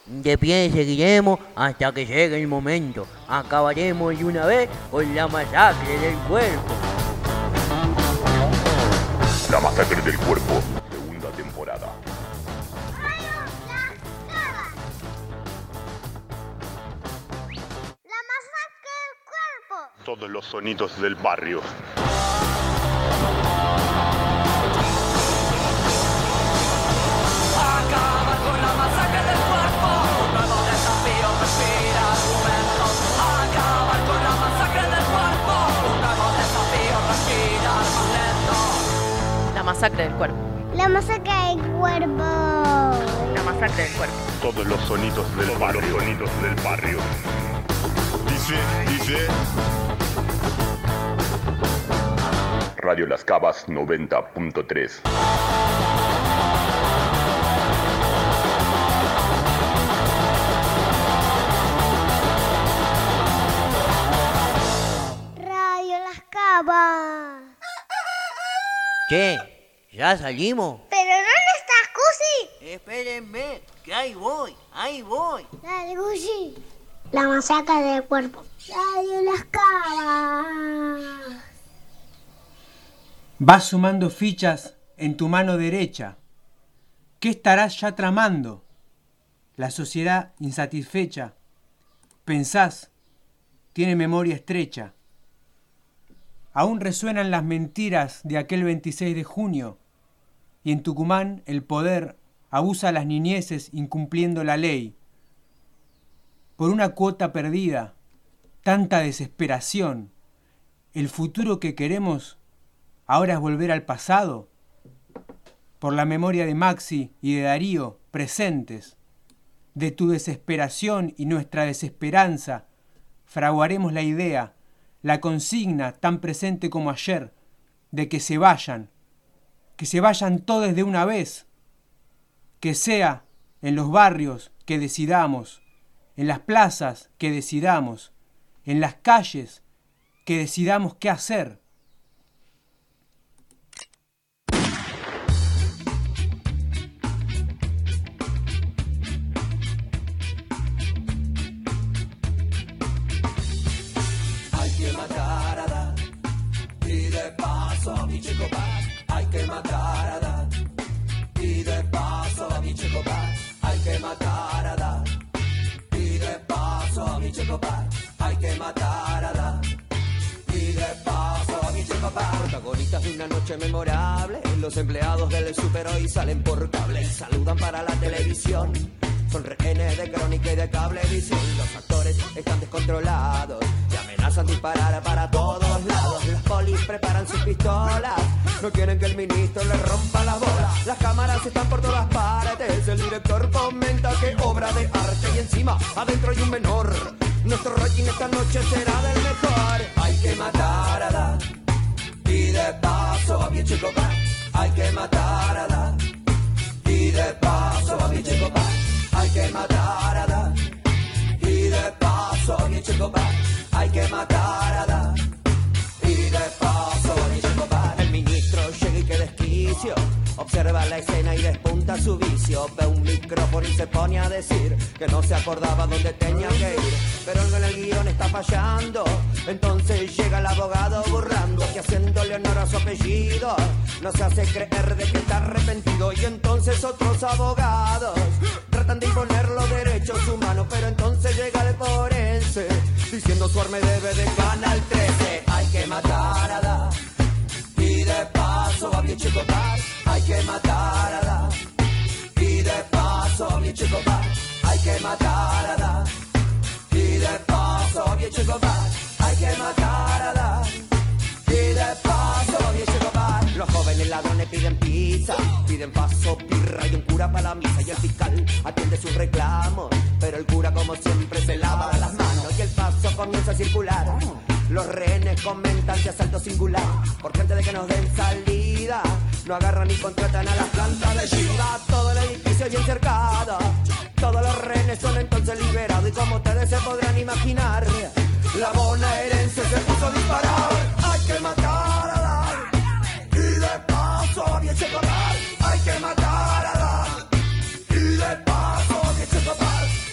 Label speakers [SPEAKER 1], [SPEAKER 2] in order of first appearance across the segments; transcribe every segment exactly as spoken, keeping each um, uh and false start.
[SPEAKER 1] De pie seguiremos hasta que llegue el momento. Acabaremos de una vez con la masacre del cuerpo.
[SPEAKER 2] La masacre del cuerpo, segunda temporada.
[SPEAKER 3] La masacre del cuerpo.
[SPEAKER 2] Todos los sonidos del barrio.
[SPEAKER 4] Acabar con la masacre del cuerpo. Un nuevo desafío respira argumentos. Acabar con la masacre del cuerpo. Un nuevo desafío respira más lento.
[SPEAKER 5] La masacre del cuerpo.
[SPEAKER 3] La masacre del cuerpo.
[SPEAKER 5] La masacre del cuerpo.
[SPEAKER 2] Todos los sonidos del Todos barrio. Los sonidos del barrio. Dice, dice. Radio Las Cavas noventa punto tres.
[SPEAKER 3] Radio Las Cavas.
[SPEAKER 1] Che, ¿ya salimos?
[SPEAKER 3] ¿Pero dónde estás, Cusi?
[SPEAKER 1] Espérenme, que ahí voy, ahí voy.
[SPEAKER 3] Dale, Cusi. La masacre del cuerpo. Radio Las Cavas.
[SPEAKER 6] Vas sumando fichas en tu mano derecha. ¿Qué estarás ya tramando? La sociedad insatisfecha. Pensás, tiene memoria estrecha. Aún resuenan las mentiras de aquel veintiséis de junio, y en Tucumán el poder abusa a las niñeces incumpliendo la ley. Por una cuota perdida, tanta desesperación, el futuro que queremos ahora es volver al pasado. Por la memoria de Maxi y de Darío presentes, de tu desesperación y nuestra desesperanza, fraguaremos la idea, la consigna tan presente como ayer, de que se vayan, que se vayan todos de una vez, que sea en los barrios que decidamos, en las plazas que decidamos, en las calles que decidamos qué hacer.
[SPEAKER 4] Hay que matar a Dan y de paso a mi chico Paz. Hay que matar a Dan y de paso a mi chico Paz. Hay que matar a Dan y de paso a mi chico Paz. Hay que matar a Dan y de paso a mi chico Paz. Protagonistas de una noche memorable. Los empleados del super hoy salen por cable y saludan para la televisión. Son rehenes de crónica y de cablevisión. Los actores están descontrolados y amenazan disparar para todos lados. Las polis preparan sus pistolas, no quieren que el ministro le rompa las bolas. Las cámaras están por todas partes, el director comenta que obra de arte. Y encima, adentro hay un menor. Nuestro rating esta noche será del mejor. Hay que matar a Dan y de paso a mi chico Paz. Hay que matar a Dan y de paso a mi chico Paz. Hay que matar a Dan y de paso a mi chico Paz. Hay que matar a Dan y de paso a mi chico Paz. El ministro llega y que desquicio, observa la escena y despunta su vicio. Ve un micrófono y se pone a decir que no se acordaba dónde tenía que ir, pero algo en el guión está fallando. Entonces llega el abogado burlando, que haciéndole honor a su apellido nos hace creer de que está arrepentido. Y entonces otros abogados tratan de imponer los derechos humanos, pero entonces llega el forense diciendo su arme debe de Canal trece. Hay que matar a Dan y de paso a mi chico Paz. Hay que matar a Dan y de paso a mi chico Paz. Hay que matar a Dan y de paso a mi chico Paz. Hay que matar a Dan y de paso a mi chico Paz. Los jóvenes ladrones piden pizza, piden paso, pirra y un cura para la misa. Y el fiscal atiende sus reclamos, pero el cura como siempre se lava las manos. Y el paso comienza a circular. Los rehenes comentan que asalto singular, porque antes de que nos den salida no agarran ni contratan a las plantas de Shiva. Todo el edificio bien cercado, todos los rehenes son entonces liberados. Y como ustedes se podrán imaginar, la bonaerense se puso a disparar. Hay que matar a Dan y de paso a mi chico Paz. Hay que matar a Dan y de paso a mi chico Paz.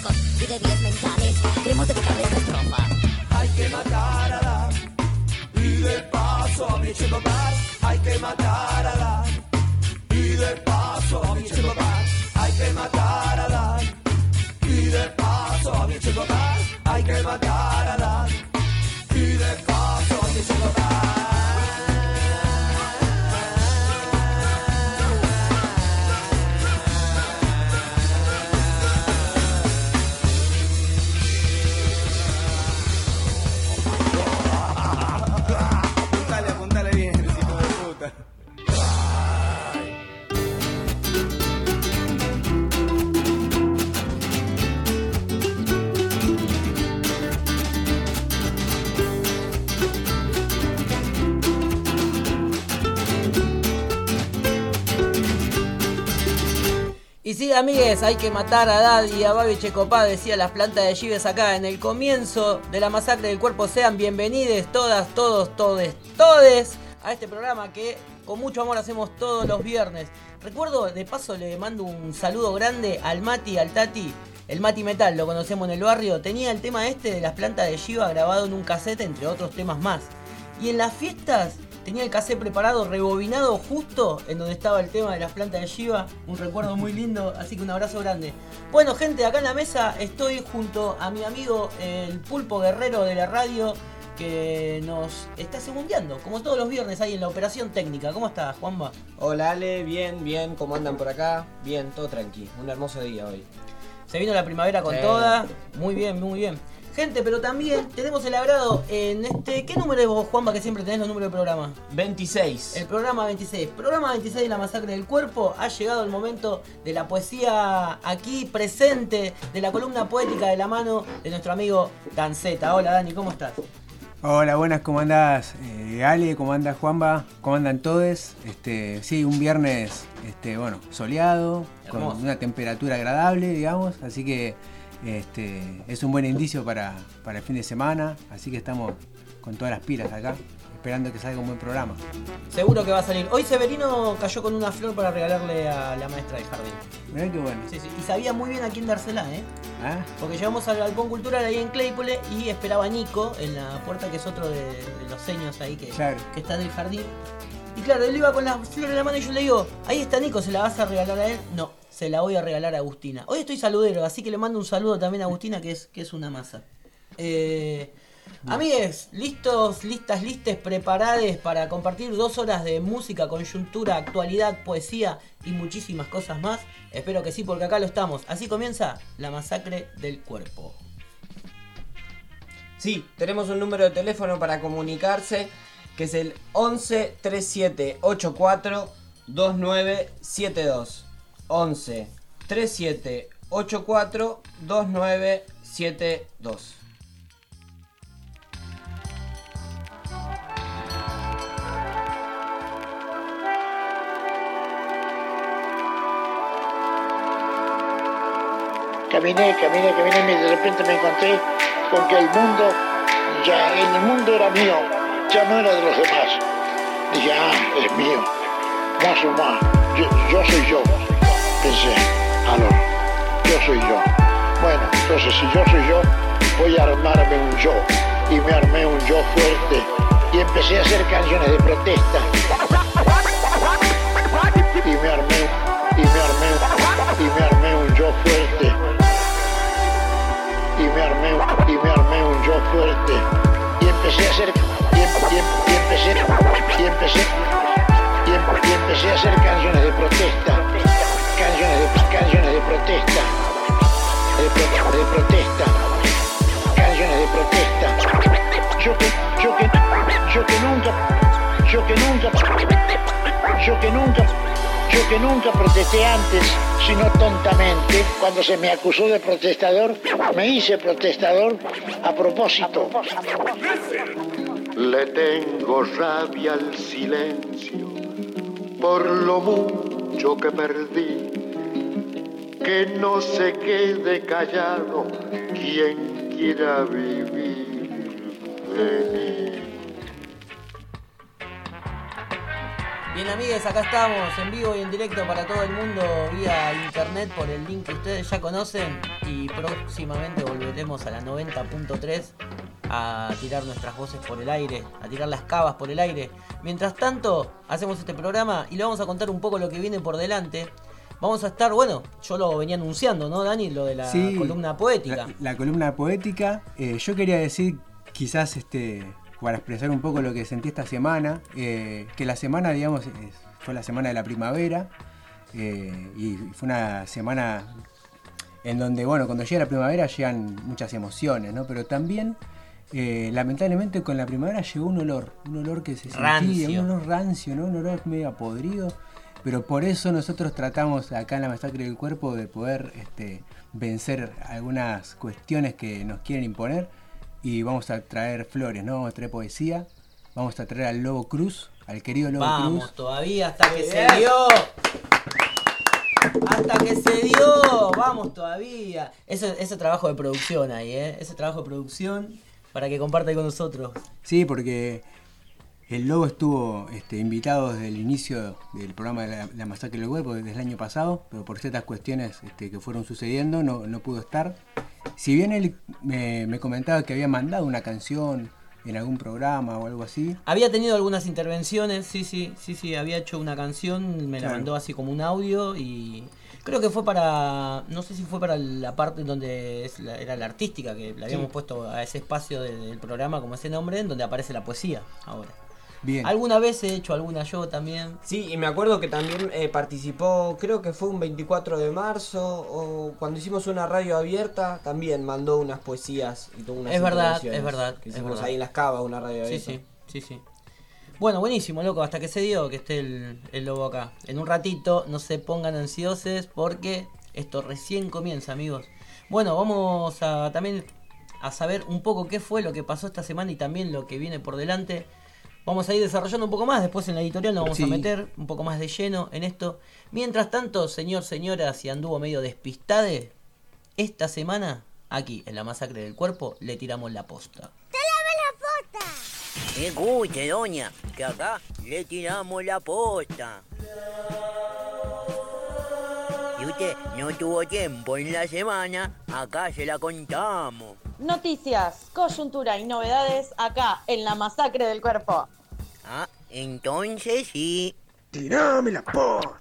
[SPEAKER 7] físicos y de vías mentales. Queremos dedicarle esta estrofa.
[SPEAKER 4] Hay que matar a Adán y de paso a mi Checo Paz. Hay que matar a Adán y de paso a mi Checo Paz. Hay que matar a Adán y de paso a mi Checo Paz. Hay que matar a Adán y de paso a mi Checo Paz.
[SPEAKER 8] Y sí, amigues, hay que matar a Dad y a Babi Checopá, decía las plantas de Gives acá en el comienzo de la masacre del cuerpo. Sean bienvenidos todas, todos, todes, todes a este programa que con mucho amor hacemos todos los viernes. Recuerdo, de paso le mando un saludo grande al Mati, al Tati. El Mati Metal, lo conocemos en el barrio. Tenía el tema este de las plantas de Giva grabado en un cassette, entre otros temas más. Y en las fiestas tenía el cassette preparado, rebobinado justo en donde estaba el tema de las plantas de Giva. Un recuerdo muy lindo, así que un abrazo grande. Bueno, gente, acá en la mesa estoy junto a mi amigo el Pulpo Guerrero de la radio, que nos está segundeando, como todos los viernes ahí en la operación técnica. ¿Cómo estás, Juanma?
[SPEAKER 9] Hola, Ale, bien, bien, ¿cómo andan por acá? Bien, todo tranqui, un hermoso día hoy.
[SPEAKER 8] Se vino la primavera con sí. toda, muy bien, muy bien. Gente, pero también tenemos el agrado en este... ¿Qué número es vos, Juanma, que siempre tenés los números del programa?
[SPEAKER 9] veintiséis.
[SPEAKER 8] El programa veintiséis. Programa veintiséis de la masacre del cuerpo. Ha llegado el momento de la poesía aquí presente, de la columna poética de la mano de nuestro amigo Danceta. Hola, Dani, ¿cómo estás?
[SPEAKER 6] Hola, buenas, ¿cómo andás? Eh, Ale, ¿cómo andás, Juanba? ¿Cómo andan todos? Este, sí, un viernes este, bueno, soleado, hermoso, con una temperatura agradable, digamos, así que este, es un buen indicio para, para el fin de semana, así que estamos con todas las pilas acá, esperando que salga un buen programa.
[SPEAKER 8] Seguro que va a salir. Hoy Severino cayó con una flor para regalarle a la maestra del jardín.
[SPEAKER 6] Mirá qué bueno.
[SPEAKER 8] Sí, sí. Y sabía muy bien a quién dársela, ¿eh?
[SPEAKER 6] ¿Ah?
[SPEAKER 8] Porque llegamos al Galpón Cultural ahí en Claypole y esperaba a Nico en la puerta, que es otro de, de los seños ahí que,
[SPEAKER 6] claro,
[SPEAKER 8] que está en el jardín. Y claro, él iba con la flor en la mano y yo le digo, ahí está Nico, ¿se la vas a regalar a él? No, se la voy a regalar a Agustina. Hoy estoy saludero, así que le mando un saludo también a Agustina, que es, que es una masa. Eh... Amigues, listos, listas, listes, preparades para compartir dos horas de música, coyuntura, actualidad, poesía y muchísimas cosas más. Espero que sí, porque acá lo estamos. Así comienza la masacre del cuerpo.
[SPEAKER 9] Sí, tenemos un número de teléfono para comunicarse, que es el once, treinta y siete, ochenta y cuatro, veintinueve setenta y dos. once, treinta y siete, ochenta y cuatro, veintinueve setenta y dos.
[SPEAKER 10] Caminé, caminé, caminé y de repente me encontré con que el mundo, ya el mundo era mío, ya no era de los demás. Dije, ah, es mío, moi soy moi, yo, yo soy yo. Pensé, ah no, yo soy yo. Bueno, entonces si yo soy yo, voy a armarme un yo. Y me armé un yo fuerte y empecé a hacer canciones de protesta. Y me armé, y me armé, y me armé un yo fuerte. Y me armé, y me armé un yo fuerte y empecé a hacer y, em, y, em, y empecé y empecé y, em, y empecé a hacer canciones de protesta, canciones de canciones de protesta, de, pro, de protesta, canciones de protesta. Yo que yo que yo que nunca yo que nunca yo que nunca yo que nunca protesté antes, sino tontamente. Cuando se me acusó de protestador, me hice protestador a propósito.
[SPEAKER 11] Le tengo rabia al silencio por lo mucho que perdí. Que no se quede callado quien quiera vivir de mí.
[SPEAKER 8] Bien, amigues, acá estamos en vivo y en directo para todo el mundo vía internet por el link que ustedes ya conocen y próximamente volveremos a la noventa punto tres a tirar nuestras voces por el aire, a tirar las cavas por el aire. Mientras tanto, hacemos este programa y le vamos a contar un poco lo que viene por delante. Vamos a estar, bueno, yo lo venía anunciando, ¿no, Dani? Lo de la
[SPEAKER 6] sí,
[SPEAKER 8] columna poética.
[SPEAKER 6] La, la columna poética. Eh, yo quería decir, quizás, este, para expresar un poco lo que sentí esta semana, eh, que la semana, digamos, es, fue la semana de la primavera, eh, y fue una semana en donde, bueno, cuando llega la primavera llegan muchas emociones, ¿no? Pero también, eh, lamentablemente, con la primavera llegó un olor, un olor que se
[SPEAKER 8] rancio.
[SPEAKER 6] sentía, un olor rancio, ¿no? Un olor medio podrido. Pero por eso nosotros tratamos acá en la Masacre del Cuerpo de poder este, vencer algunas cuestiones que nos quieren imponer y vamos a traer flores, ¿no? Vamos a traer poesía, vamos a traer al Lobo Cruz, al querido Lobo
[SPEAKER 8] Vamos,
[SPEAKER 6] Cruz.
[SPEAKER 8] Vamos todavía hasta que se dio. Hasta que se dio, vamos todavía. Ese, ese trabajo de producción ahí, ¿eh? Ese trabajo de producción para que comparta con nosotros.
[SPEAKER 6] Sí, porque el Lobo estuvo este, invitado desde el inicio del programa de la, la Masacre del Cuerpo, desde el año pasado, pero por ciertas cuestiones este, que fueron sucediendo no, no pudo estar. Si bien él me, me comentaba que había mandado una canción en algún programa o algo así.
[SPEAKER 8] Había tenido algunas intervenciones, sí, sí, sí, sí, había hecho una canción, me la
[SPEAKER 6] Claro.
[SPEAKER 8] mandó así como un audio y creo que fue para, no sé si fue para la parte donde es la, era la artística, que le habíamos
[SPEAKER 6] Sí.
[SPEAKER 8] puesto a ese espacio de- del programa como ese nombre, en donde aparece la poesía ahora.
[SPEAKER 6] Bien.
[SPEAKER 8] Alguna vez he hecho alguna yo también.
[SPEAKER 9] Sí, y me acuerdo que también eh, participó, creo que fue un veinticuatro de marzo, o cuando hicimos una radio abierta, también mandó unas poesías y tuvo unas
[SPEAKER 8] Es verdad,
[SPEAKER 9] intervenciones
[SPEAKER 8] es verdad,
[SPEAKER 9] que
[SPEAKER 8] es
[SPEAKER 9] hicimos
[SPEAKER 8] verdad.
[SPEAKER 9] ahí en Las Cavas, una radio
[SPEAKER 8] Sí,
[SPEAKER 9] abierta.
[SPEAKER 8] sí, sí, sí. Bueno, buenísimo, loco, hasta que se dio que esté el, el Lobo acá. En un ratito, no se pongan ansiosos porque esto recién comienza, amigos. Bueno, vamos a también a saber un poco qué fue lo que pasó esta semana y también lo que viene por delante. Vamos a ir desarrollando un poco más, después en la editorial nos vamos
[SPEAKER 6] Sí.
[SPEAKER 8] a meter un poco más de lleno en esto. Mientras tanto, señor, señora, si anduvo medio despistade, esta semana, aquí en la Masacre del Cuerpo, le tiramos la posta.
[SPEAKER 1] Escuche, doña, que acá le tiramos la posta. Si usted no tuvo tiempo en la semana, acá se la contamos.
[SPEAKER 5] Noticias, coyuntura y novedades acá en la Masacre del Cuerpo.
[SPEAKER 1] Ah, entonces sí.
[SPEAKER 10] Tirame la posta.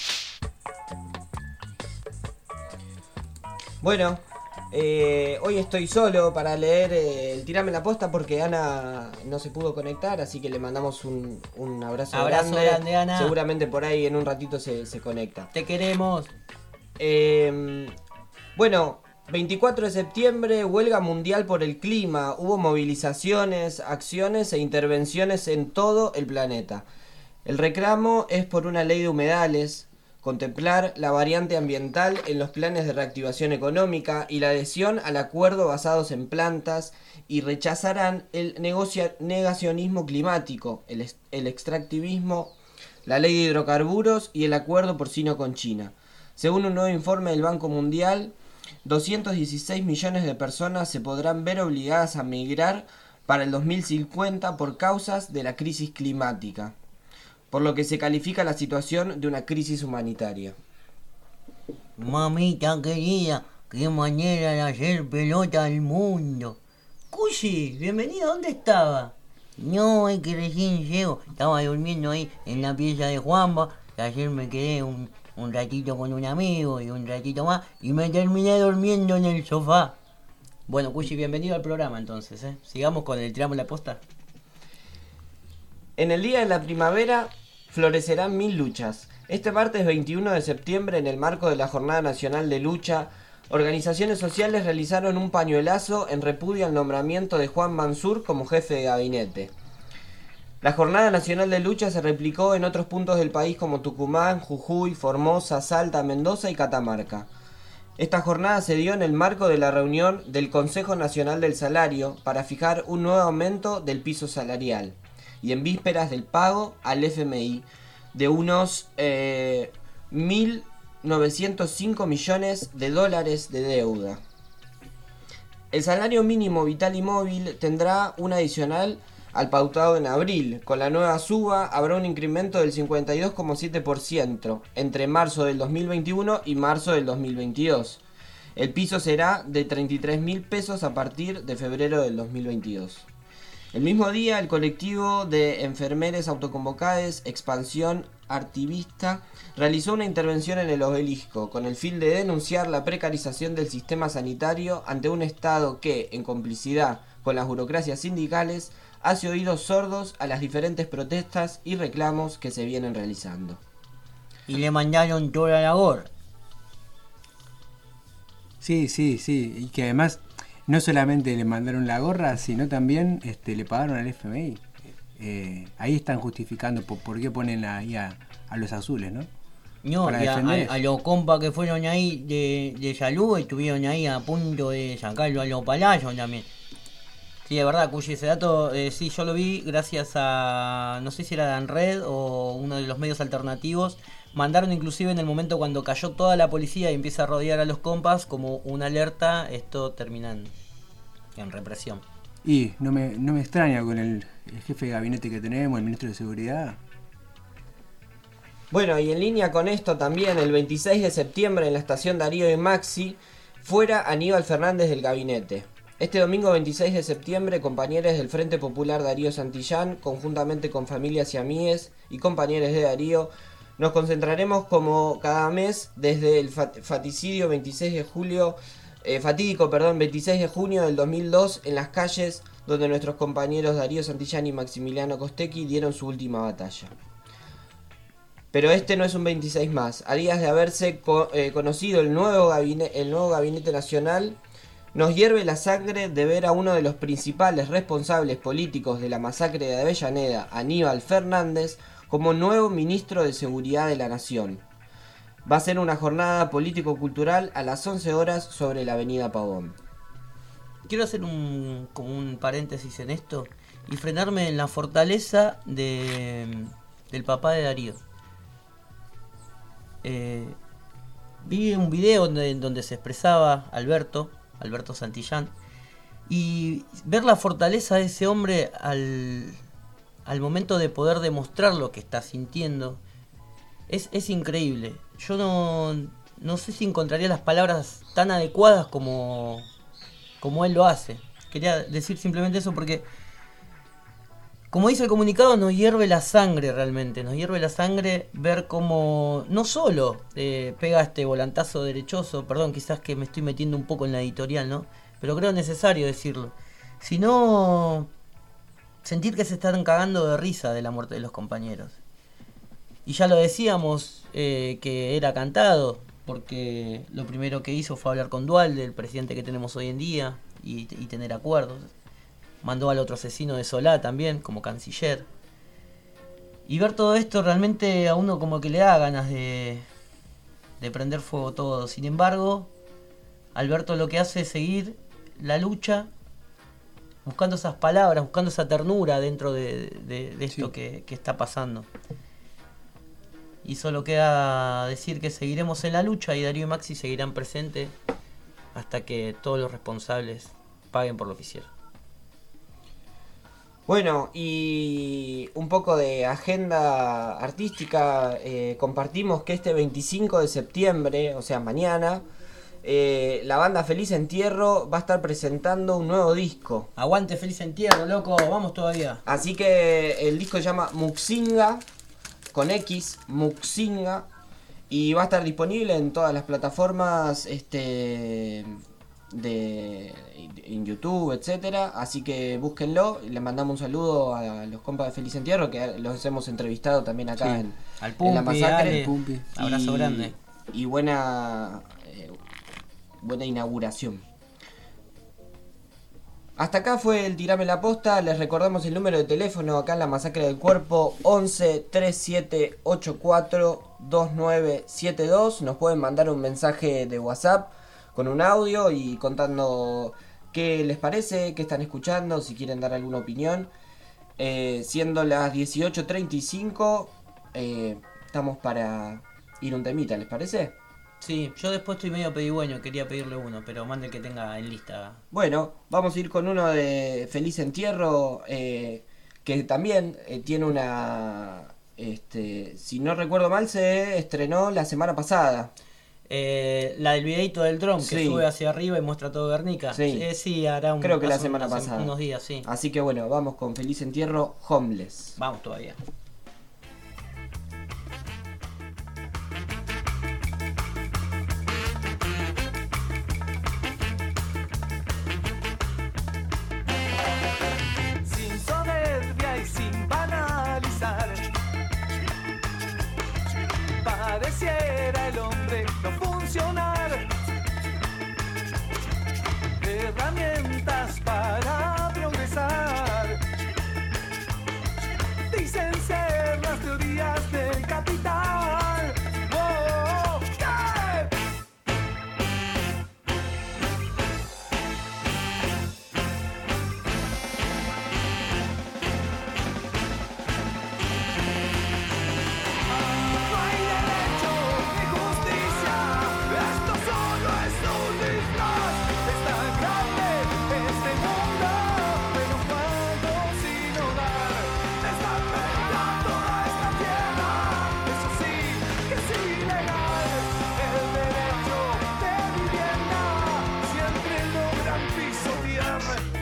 [SPEAKER 9] Bueno, eh, hoy estoy solo para leer eh, el Tirame la Posta porque Ana no se pudo conectar, así que le mandamos un, un abrazo,
[SPEAKER 8] Abrazo
[SPEAKER 9] grande.
[SPEAKER 8] grande, Ana.
[SPEAKER 9] Seguramente por ahí en un ratito se, se conecta.
[SPEAKER 8] Te queremos.
[SPEAKER 9] Eh, bueno, veinticuatro de septiembre, huelga mundial por el clima. Hubo movilizaciones, acciones e intervenciones en todo el planeta. El reclamo es por una ley de humedales, contemplar la variante ambiental en los planes de reactivación económica y la adhesión al acuerdo basados en plantas, y rechazarán el negocia- negacionismo climático, el, est- el extractivismo, la ley de hidrocarburos y el acuerdo porcino con China. Según un nuevo informe del Banco Mundial, doscientos dieciséis millones de personas se podrán ver obligadas a migrar para el dos mil cincuenta por causas de la crisis climática, por lo que se califica la situación de una crisis humanitaria.
[SPEAKER 1] Mamita querida, qué manera de hacer pelota al mundo.
[SPEAKER 8] Cushi, bienvenido, ¿dónde estaba?
[SPEAKER 1] No, es que recién llego. Estaba durmiendo ahí en la pieza de Juanba. Que ayer me quedé un, un ratito con un amigo y un ratito más. Y me terminé durmiendo en el sofá.
[SPEAKER 8] Bueno, Cushi, bienvenido al programa entonces, ¿eh? Sigamos con el Tiramos la Posta.
[SPEAKER 9] En el Día de la Primavera florecerán mil luchas. Este martes veintiuno de septiembre, en el marco de la Jornada Nacional de Lucha, organizaciones sociales realizaron un pañuelazo en repudio al nombramiento de Juan Mansur como jefe de gabinete. La Jornada Nacional de Lucha se replicó en otros puntos del país como Tucumán, Jujuy, Formosa, Salta, Mendoza y Catamarca. Esta jornada se dio en el marco de la reunión del Consejo Nacional del Salario para fijar un nuevo aumento del piso salarial y en vísperas del pago al F M I de unos eh, mil novecientos cinco millones de dólares de deuda. El salario mínimo vital y móvil tendrá un adicional al pautado en abril. Con la nueva suba habrá un incremento del cincuenta y dos coma siete por ciento entre marzo del dos mil veintiuno y marzo del dos mil veintidós. El piso será de treinta y tres mil pesos a partir de febrero del dos mil veintidós. El mismo día, el colectivo de enfermeres autoconvocados Expansión Artivista realizó una intervención en el obelisco con el fin de denunciar la precarización del sistema sanitario ante un Estado que, en complicidad con las burocracias sindicales, hace oídos sordos a las diferentes protestas y reclamos que se vienen realizando.
[SPEAKER 1] Y le mandaron toda la gorra.
[SPEAKER 6] Sí, sí, sí. Y que además no solamente le mandaron la gorra, sino también este, le pagaron al F M I. Eh, ahí están justificando por, por qué ponen ahí a, a los azules, ¿no?
[SPEAKER 1] No, y a, a, a los compas que fueron ahí de, de salud estuvieron ahí a punto de sacarlo a los palacios también. Sí, de verdad, Cuyi, ese dato, eh, sí, yo lo vi gracias a, no sé si era Danred o uno de los medios alternativos. Mandaron inclusive en el momento cuando cayó toda la policía y empieza a rodear a los compas como una alerta, esto termina en, en represión.
[SPEAKER 6] Y no me, no me extraña con el, el jefe de gabinete que tenemos, el ministro de Seguridad.
[SPEAKER 9] Bueno, y en línea con esto también, el veintiséis de septiembre en la estación Darío y Maxi, fuera Aníbal Fernández del gabinete. Este domingo veintiséis de septiembre, compañeros del Frente Popular Darío Santillán, conjuntamente con familias y amigues y compañeros de Darío, nos concentraremos como cada mes desde el fat- faticidio veintiséis de julio, eh, fatídico, perdón, veintiséis de junio del dos mil dos en las calles donde nuestros compañeros Darío Santillán y Maximiliano Costecchi dieron su última batalla. Pero este no es un veintiséis más. A días de haberse co- eh, conocido el nuevo, gabinete, el nuevo gabinete nacional, nos hierve la sangre de ver a uno de los principales responsables políticos de la masacre de Avellaneda, Aníbal Fernández, como nuevo ministro de Seguridad de la Nación. Va a ser una jornada político-cultural a las once horas sobre la avenida Pavón.
[SPEAKER 1] Quiero hacer un, como un paréntesis en esto y frenarme en la fortaleza de, del papá de Darío. Eh, vi un video donde, donde se expresaba Alberto, Alberto Santillán, y ver la fortaleza de ese hombre al... al momento de poder demostrar lo que está sintiendo, es, es increíble. Yo no, no sé si encontraría las palabras tan adecuadas como, como él lo hace. Quería decir simplemente eso porque, como dice el comunicado, nos hierve la sangre realmente. Nos hierve la sangre ver cómo no solo eh, pega este volantazo derechoso, perdón, quizás que me estoy metiendo un poco en la editorial, ¿no? Pero creo necesario decirlo. Sino sentir que se están cagando de risa de la muerte de los compañeros. Y ya lo decíamos, eh, que era cantado, porque lo primero que hizo fue hablar con Duhalde, el presidente que tenemos hoy en día, y, y tener acuerdos. Mandó al otro asesino de Solá también, como canciller. Y ver todo esto realmente a uno como que le da ganas de, de prender fuego todo. Sin embargo, Alberto lo que hace es seguir la lucha, buscando esas palabras, buscando esa ternura dentro de, de, de esto sí. que, que está pasando. Y solo queda decir que seguiremos en la lucha y Darío y Maxi seguirán presentes hasta que todos los responsables paguen por lo que hicieron.
[SPEAKER 9] Bueno, y un poco de agenda artística, eh, compartimos que este veinticinco de septiembre, o sea mañana, Eh, la banda Feliz Entierro va a estar presentando un nuevo disco.
[SPEAKER 1] Aguante Feliz Entierro, loco, vamos todavía.
[SPEAKER 9] Así que el disco se llama Muxinga, con X, Muxinga, y va a estar disponible en todas las plataformas este, de, en YouTube, etcétera. Así que búsquenlo. Le mandamos un saludo a los compas de Feliz Entierro, que los hemos entrevistado también acá sí. en,
[SPEAKER 1] Al Pumpi,
[SPEAKER 9] en La Masacre.
[SPEAKER 1] Ale, Pumpi. Abrazo
[SPEAKER 9] y,
[SPEAKER 1] grande.
[SPEAKER 9] Y buena... buena inauguración. Hasta acá fue el Tirame la Posta. Les recordamos el número de teléfono acá en La Masacre del Cuerpo: once, treinta y siete, ochenta y cuatro, veintinueve setenta y dos. Nos pueden mandar un mensaje de WhatsApp con un audio y contando qué les parece, qué están escuchando, si quieren dar alguna opinión. Eh, siendo las dieciocho treinta y cinco, eh, estamos para ir un temita, ¿les parece?
[SPEAKER 1] Sí, yo después estoy medio pedigüeño, quería pedirle uno, pero mande el que tenga en lista.
[SPEAKER 9] Bueno, vamos a ir con uno de Feliz Entierro, eh, que también eh, tiene una... Este, si no recuerdo mal, se estrenó la semana pasada.
[SPEAKER 1] Eh, la del videito del dron que
[SPEAKER 9] Sí.
[SPEAKER 1] sube hacia arriba y muestra todo Guernica.
[SPEAKER 9] Sí.
[SPEAKER 1] Eh, sí, hará un,
[SPEAKER 9] Creo que la
[SPEAKER 1] hace
[SPEAKER 9] semana
[SPEAKER 1] unos-
[SPEAKER 9] pasada.
[SPEAKER 1] unos días, sí.
[SPEAKER 9] Así que bueno, vamos con Feliz Entierro, Homeless.
[SPEAKER 1] Vamos todavía.
[SPEAKER 4] Sin soberbia y sin banalizar, pareciera el hombre no funcionar. Herramientas para progresar. Dicen ser las teorías del capital. Oh, yeah. No hay derecho ni justicia, esto solo es un disfraz. Es tan grande este mundo, pero cuando sin hogar. Está perdida toda esta tierra, eso sí que es ilegal. El derecho de vivienda siempre logran pisotear.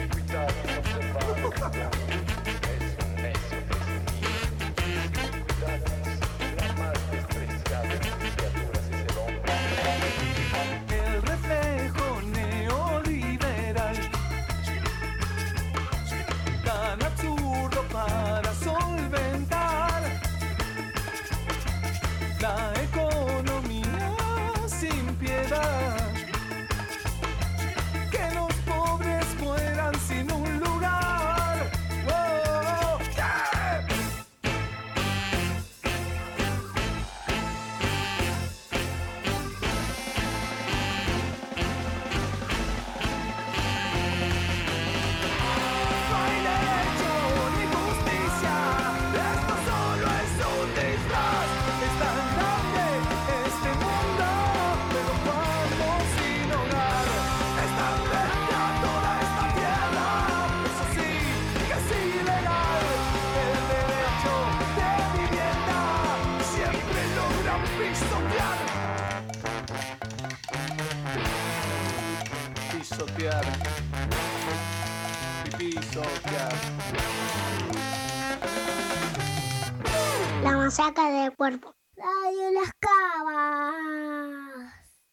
[SPEAKER 4] El reflejo neoliberal, tan absurdo para solventar la economía sin piedad, que los pobres mueran sin un lugar. Oh, yeah. No hay derecho ni justicia, esto solo es un disfraz. Es tan grande este mundo, pero cuando sin hogar. Está perdida toda esta tierra, eso sí que es ilegal. El derecho de vivienda siempre logran pisotear. Pisotear. Pisotear.
[SPEAKER 3] La masacre del cuerpo. Radio Las Cabas.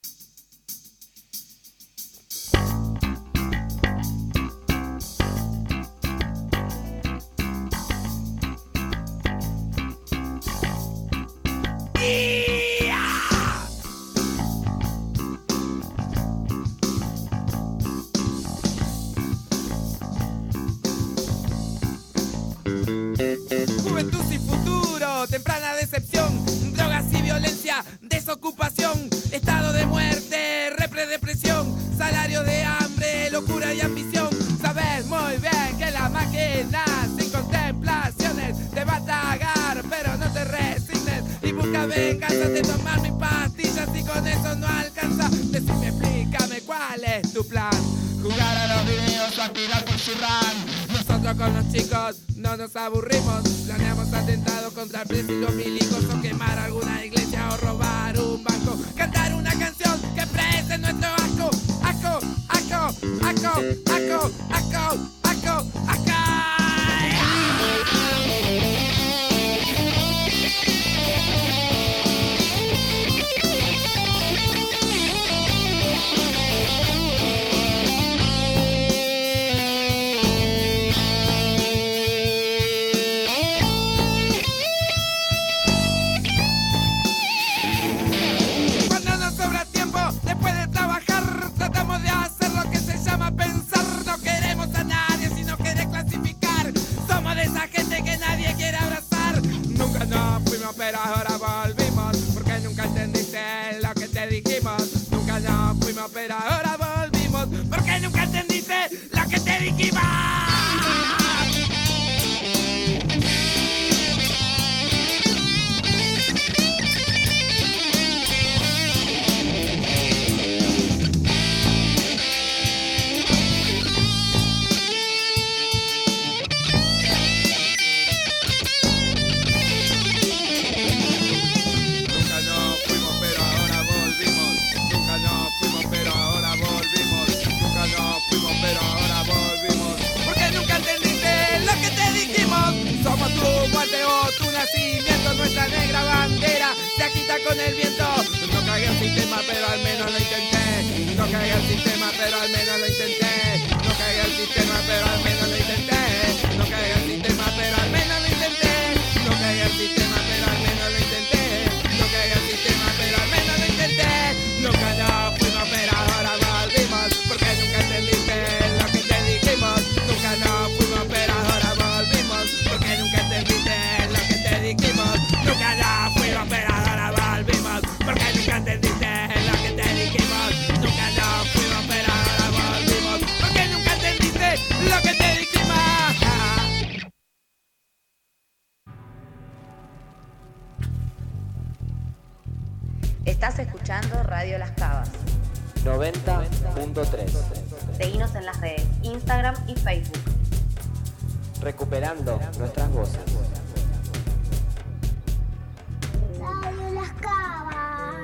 [SPEAKER 12] Juventud sin futuro, temprana decepción, drogas y violencia, desocupación, estado de muerte, repredepresión, salario de hambre, locura y ambición. Sabes muy bien que la máquina sin contemplaciones te va a tragar, pero no te resignes y busca venganza de tomar mis pastillas y con eso no alcanza. Decime, explícame cuál es tu plan. Jugar a los videos o aspirar por su run. Nosotros con los chicos no nos aburrimos. Planeamos atentados contra el precio y los milicos, o quemar alguna iglesia o robar un banco. Cantar una canción que exprese nuestro asco. Asco, asco, asco, asco, asco, asco, asco. Cuando nos sobra tiempo, después de trabajar, tratamos de hacer lo que se llama pensar. No queremos a nadie si no quiere clasificar. Somos de esa gente que nadie quiere abrazar. Nunca nos fuimos, pero ahora volvimos, porque nunca entendiste lo que te dijimos. Nunca nos fuimos, pero ahora volvimos, porque nunca entendiste lo que te dijimos. nacimiento, nuestra negra bandera se agita con el viento. No cagué el sistema, pero al menos lo intenté. No cagué el sistema, pero al menos lo intenté. No cagué el sistema, pero al menos lo intenté. No cagué el sistema, pero al menos lo intenté. No cagué el sistema, pero al menos lo intenté. No cagué el sistema, pero al menos lo intenté. Nunca nos fuimos, pero ahora volvimos, porque nunca entendiste lo que te dijimos. Nunca nos fuimos, pero ahora volvimos, porque nunca entendiste lo que te dijimos. Nunca nos fuimos, pero ahora volvimos, porque nunca entendiste lo que te dijimos. Nunca nos fuimos, pero ahora volvimos, porque nunca entendiste lo que te dijimos.
[SPEAKER 13] Estás escuchando Radio Las Cavas
[SPEAKER 14] noventa punto tres.
[SPEAKER 13] Seguinos en las redes Instagram y Facebook.
[SPEAKER 14] Recuperando nuestras voces.
[SPEAKER 3] Radio Las Cavas.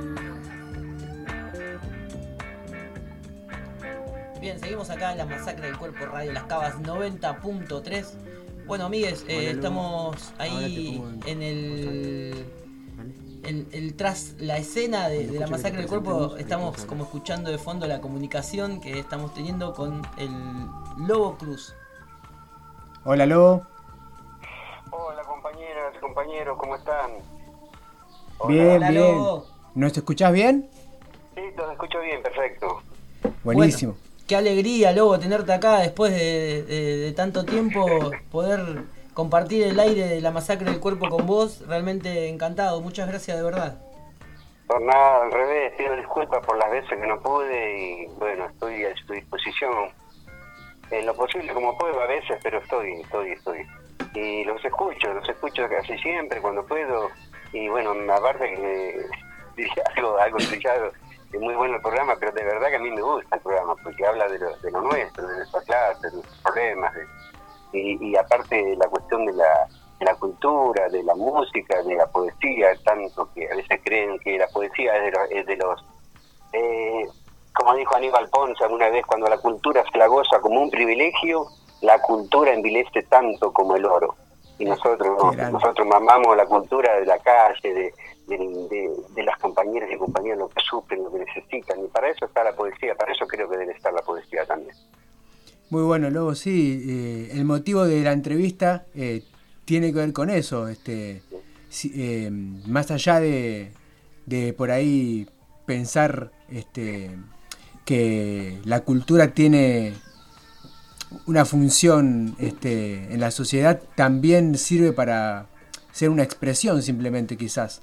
[SPEAKER 1] Bien, seguimos acá en la masacre del cuerpo Radio Las Cavas noventa punto tres. Bueno, amigues, eh, estamos ahí en el... En, el, tras la escena de, de la masacre del cuerpo, estamos como escuchando de fondo la comunicación que estamos teniendo con el Lobo Cruz.
[SPEAKER 6] Hola, Lobo.
[SPEAKER 15] Hola, compañeras, compañeros, ¿cómo están?
[SPEAKER 6] Hola. Bien,
[SPEAKER 1] Hola,
[SPEAKER 6] bien.
[SPEAKER 1] Lobo.
[SPEAKER 6] ¿Nos escuchás bien?
[SPEAKER 15] Sí, los escucho bien, perfecto.
[SPEAKER 6] Buenísimo.
[SPEAKER 1] Bueno, qué alegría, Lobo, tenerte acá después de, de, de tanto tiempo, poder compartir el aire de la masacre del cuerpo con vos. Realmente encantado, muchas gracias de verdad.
[SPEAKER 15] Por nada, al revés, pido disculpas por las veces que no pude y bueno, estoy a su disposición en lo posible como puedo a veces, pero estoy, estoy, estoy. Y los escucho, los escucho casi siempre cuando puedo y bueno, aparte que dije algo, algo trillado, es muy bueno el programa, pero de verdad que a mí me gusta el programa porque habla de lo, de lo nuestro, de nuestra clase, de nuestros problemas, de, y, y aparte la cuestión de la, de la cultura, de la música, de la poesía, tanto que a veces creen que la poesía es de los, es de los eh, como dijo Aníbal Ponce alguna vez, cuando la cultura se la goza como un privilegio, la cultura envilece tanto como el oro. Y nosotros no, nosotros mamamos la cultura de la calle, de, de, de, de las compañeras y compañeros, lo que sufren, lo que necesitan, y para eso está la poesía, para eso creo que debe estar la poesía también.
[SPEAKER 6] Muy bueno, Lobo, sí. Eh, el motivo de la entrevista eh, tiene que ver con eso. Este, si, eh, más allá de, de por ahí pensar este, que la cultura tiene una función este, en la sociedad, también sirve para ser una expresión simplemente quizás.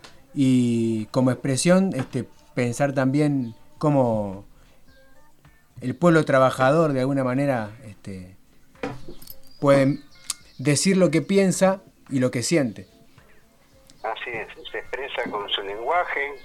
[SPEAKER 6] Y como expresión, este, pensar también cómo el pueblo trabajador de alguna manera este, puede decir lo que piensa y lo que siente.
[SPEAKER 15] Así es, se expresa con su lenguaje,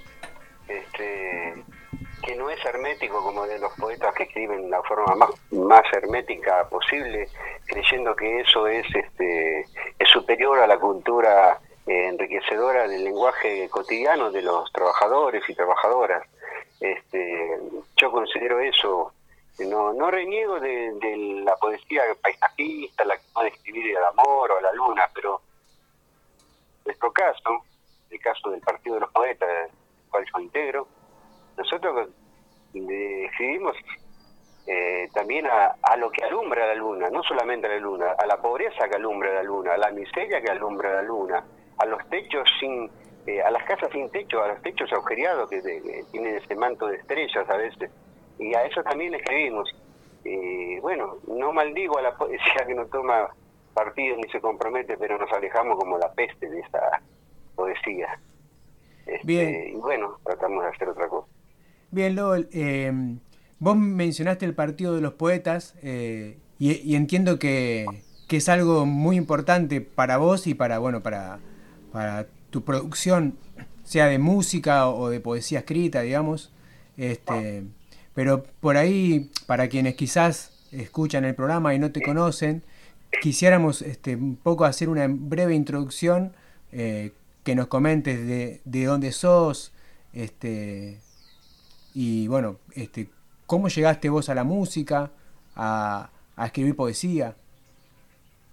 [SPEAKER 15] este, que no es hermético como de los poetas que escriben la forma más, más hermética posible, creyendo que eso es, este, es superior a la cultura eh, enriquecedora del lenguaje cotidiano de los trabajadores y trabajadoras. Este, yo considero eso. No, no reniego de, de la poesía paisajista, la que puede escribir el amor o la luna, pero en nuestro caso, el caso del Partido de los Poetas, del cual yo integro, nosotros eh, escribimos eh, también a, a lo que alumbra la luna, no solamente a la luna, a la pobreza que alumbra la luna, a la miseria que alumbra la luna, a los techos sin, eh, a las casas sin techo, a los techos agujereados que, de, que tienen ese manto de estrellas a veces. Y a eso también escribimos. Eh, bueno, no maldigo a la poesía que no toma partido ni se compromete, pero nos alejamos como la peste de esa poesía. Este,
[SPEAKER 6] Bien.
[SPEAKER 15] Y bueno, tratamos de hacer otra cosa.
[SPEAKER 6] Bien, Lobo, eh, vos mencionaste el Partido de los Poetas eh, y, y entiendo que, que es algo muy importante para vos y para, bueno, para, para tu producción, sea de música o de poesía escrita, digamos. Este, pero por ahí, para quienes quizás escuchan el programa y no te conocen, quisiéramos este, un poco hacer una breve introducción, eh, que nos comentes de, de dónde sos, este, y bueno, este, cómo llegaste vos a la música, a, a escribir poesía.
[SPEAKER 15] Bueno,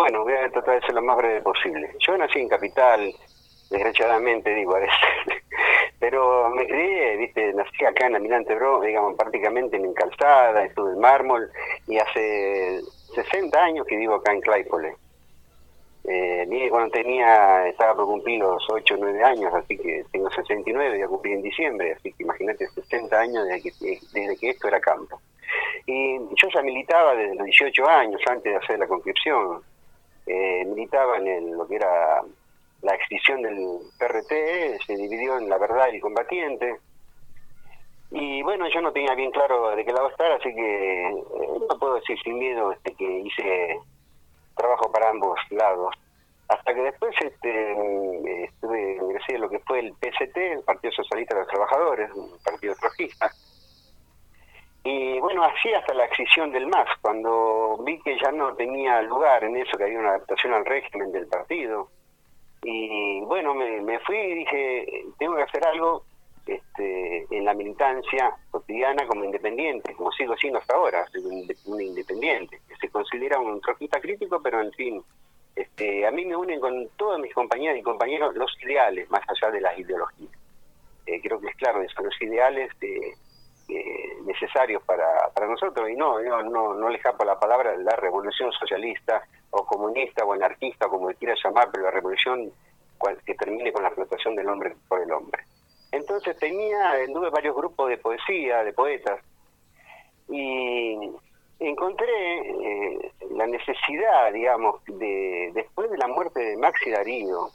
[SPEAKER 15] bueno, voy a tratar de ser lo más breve posible. Yo nací en Capital, desgraciadamente, digo, a veces, pero me crié, viste, nací acá en Almirante Brown, digamos, prácticamente en Calzada, estuve en Mármol, y hace sesenta años que vivo acá en Claypole. Eh, ni cuando tenía, estaba por cumplir los ocho o nueve años, así que tengo sesenta y nueve, voy a cumplir en diciembre, así que imagínate, sesenta años desde que, desde que esto era campo. Y yo ya militaba desde los dieciocho años, antes de hacer la conscripción. Eh, militaba en el, lo que era la extinción del P R T, se dividió en La Verdad y el Combatiente. Y bueno, yo no tenía bien claro de qué lado estar, así que eh, no puedo decir sin miedo este, que hice trabajo para ambos lados. Hasta que después este, estuve, ingresé a lo que fue el P S T, el Partido Socialista de los Trabajadores, un partido trotskista. Y bueno, así hasta la escisión del M A S, cuando vi que ya no tenía lugar en eso, que había una adaptación al régimen del partido. Y bueno, me, me fui y dije, tengo que hacer algo este, en la militancia cotidiana como independiente, como sigo siendo hasta ahora, soy un, un independiente, que se considera un trotskista crítico, pero en fin, este, a mí me unen con todos mis compañeras y compañeros los ideales, más allá de las ideologías. Eh, creo que es claro, son los ideales de... Eh, necesarios para, para nosotros, y no, no, no, no le escapo la palabra, la revolución socialista o comunista o anarquista, como le quieras llamar, pero la revolución que termine con la explotación del hombre por el hombre. Entonces tenía, anduve varios grupos de poesía, de poetas, y encontré eh, la necesidad, digamos, de después de la muerte de Maxi Darío,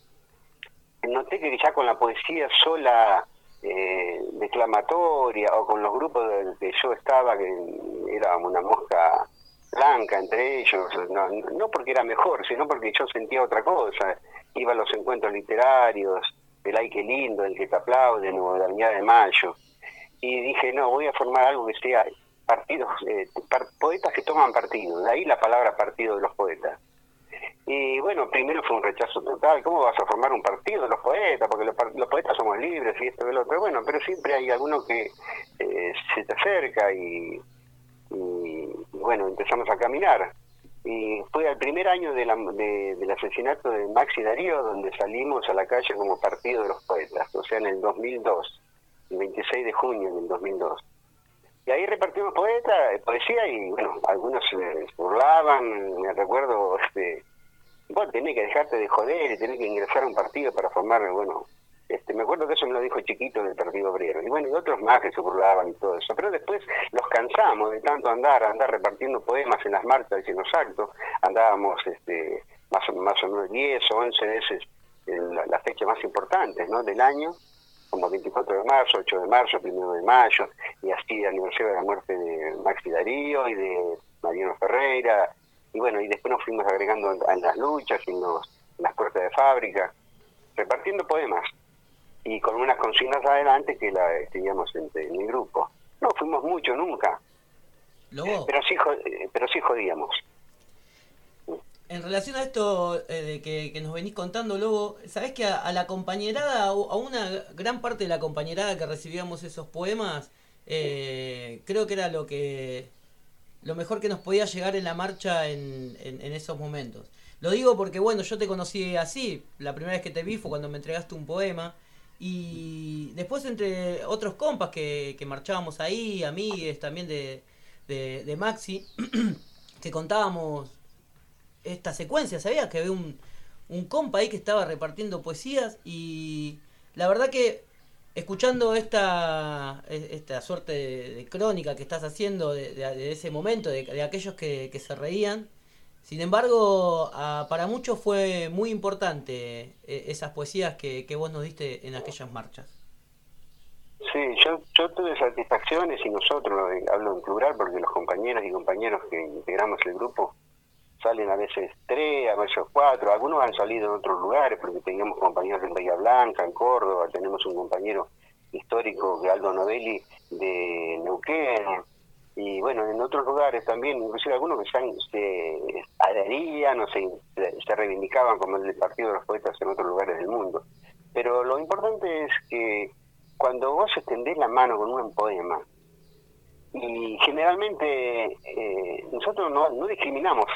[SPEAKER 15] noté que ya con la poesía sola, Eh, declamatoria, o con los grupos del que yo estaba, que era una mosca blanca entre ellos, no, no porque era mejor, sino porque yo sentía otra cosa. Iba a los encuentros literarios, el Ay, qué lindo, el que te aplauden, o la Avenida de Mayo, y dije, no, voy a formar algo que sea partidos, eh, par, poetas que toman partido, de ahí la palabra partido de los poetas. Y bueno, primero fue un rechazo total. ¿Cómo vas a formar un partido de los poetas? Porque los, los poetas somos libres y esto y lo otro. Bueno, pero siempre hay alguno que eh, se te acerca y, y, y bueno, empezamos a caminar. Y fue al primer año de la, de, del asesinato de Maxi Darío donde salimos a la calle como partido de los poetas, o sea, en el dos mil dos, el veintiséis de junio del dos mil dos. Y ahí repartimos poeta, poesía, y bueno, algunos se burlaban, me recuerdo, este, vos tenés que dejarte de joder y tenés que ingresar a un partido para formar, bueno, este, me acuerdo que eso me lo dijo Chiquito del Partido Obrero, y bueno, y otros más que se burlaban y todo eso, pero después los cansamos de tanto andar, andar repartiendo poemas en las marchas y en los actos, andábamos este, más, más o menos diez o once veces en la, la fecha más importantes, ¿no?, del año, como veinticuatro de marzo, ocho de marzo, primero de mayo, y así el aniversario de la muerte de Maxi Darío y de Mariano Ferreira, y bueno, y después nos fuimos agregando en las luchas, en, los, en las puertas de fábrica, repartiendo poemas, y con unas consignas adelante que la teníamos en, en mi grupo. No fuimos mucho nunca,
[SPEAKER 1] Lobo,
[SPEAKER 15] pero sí, pero sí jodíamos.
[SPEAKER 1] en relación a esto eh, de que, que nos venís contando, Lobo, ¿sabés que a, a la compañerada, a una gran parte de la compañerada que recibíamos esos poemas, eh, creo que era lo que lo mejor que nos podía llegar en la marcha en, en, en esos momentos? Lo digo porque, bueno, yo te conocí así, la primera vez que te vi fue cuando me entregaste un poema, y después entre otros compas que, que marchábamos ahí, amigues también de, de, de Maxi, que contábamos esta secuencia, ¿sabías? Que había un, un compa ahí que estaba repartiendo poesías, y la verdad que escuchando esta esta suerte de, de crónica que estás haciendo de, de, de ese momento, de, de aquellos que, que se reían, sin embargo, a, para muchos fue muy importante eh, esas poesías que, que vos nos diste en aquellas marchas.
[SPEAKER 15] Sí, yo, yo tuve satisfacciones, y nosotros, hablo en plural porque los compañeros y compañeros que integramos el grupo salen a veces tres, a veces cuatro, algunos han salido en otros lugares porque teníamos compañeros en Bahía Blanca, en Córdoba, tenemos un compañero histórico, Aldo Novelli, de Neuquén, y bueno, en otros lugares también, inclusive algunos que se, se adherían o se, se reivindicaban como el Partido de los Poetas en otros lugares del mundo. Pero lo importante es que cuando vos extendés la mano con un poema, y generalmente eh, nosotros no, no discriminamos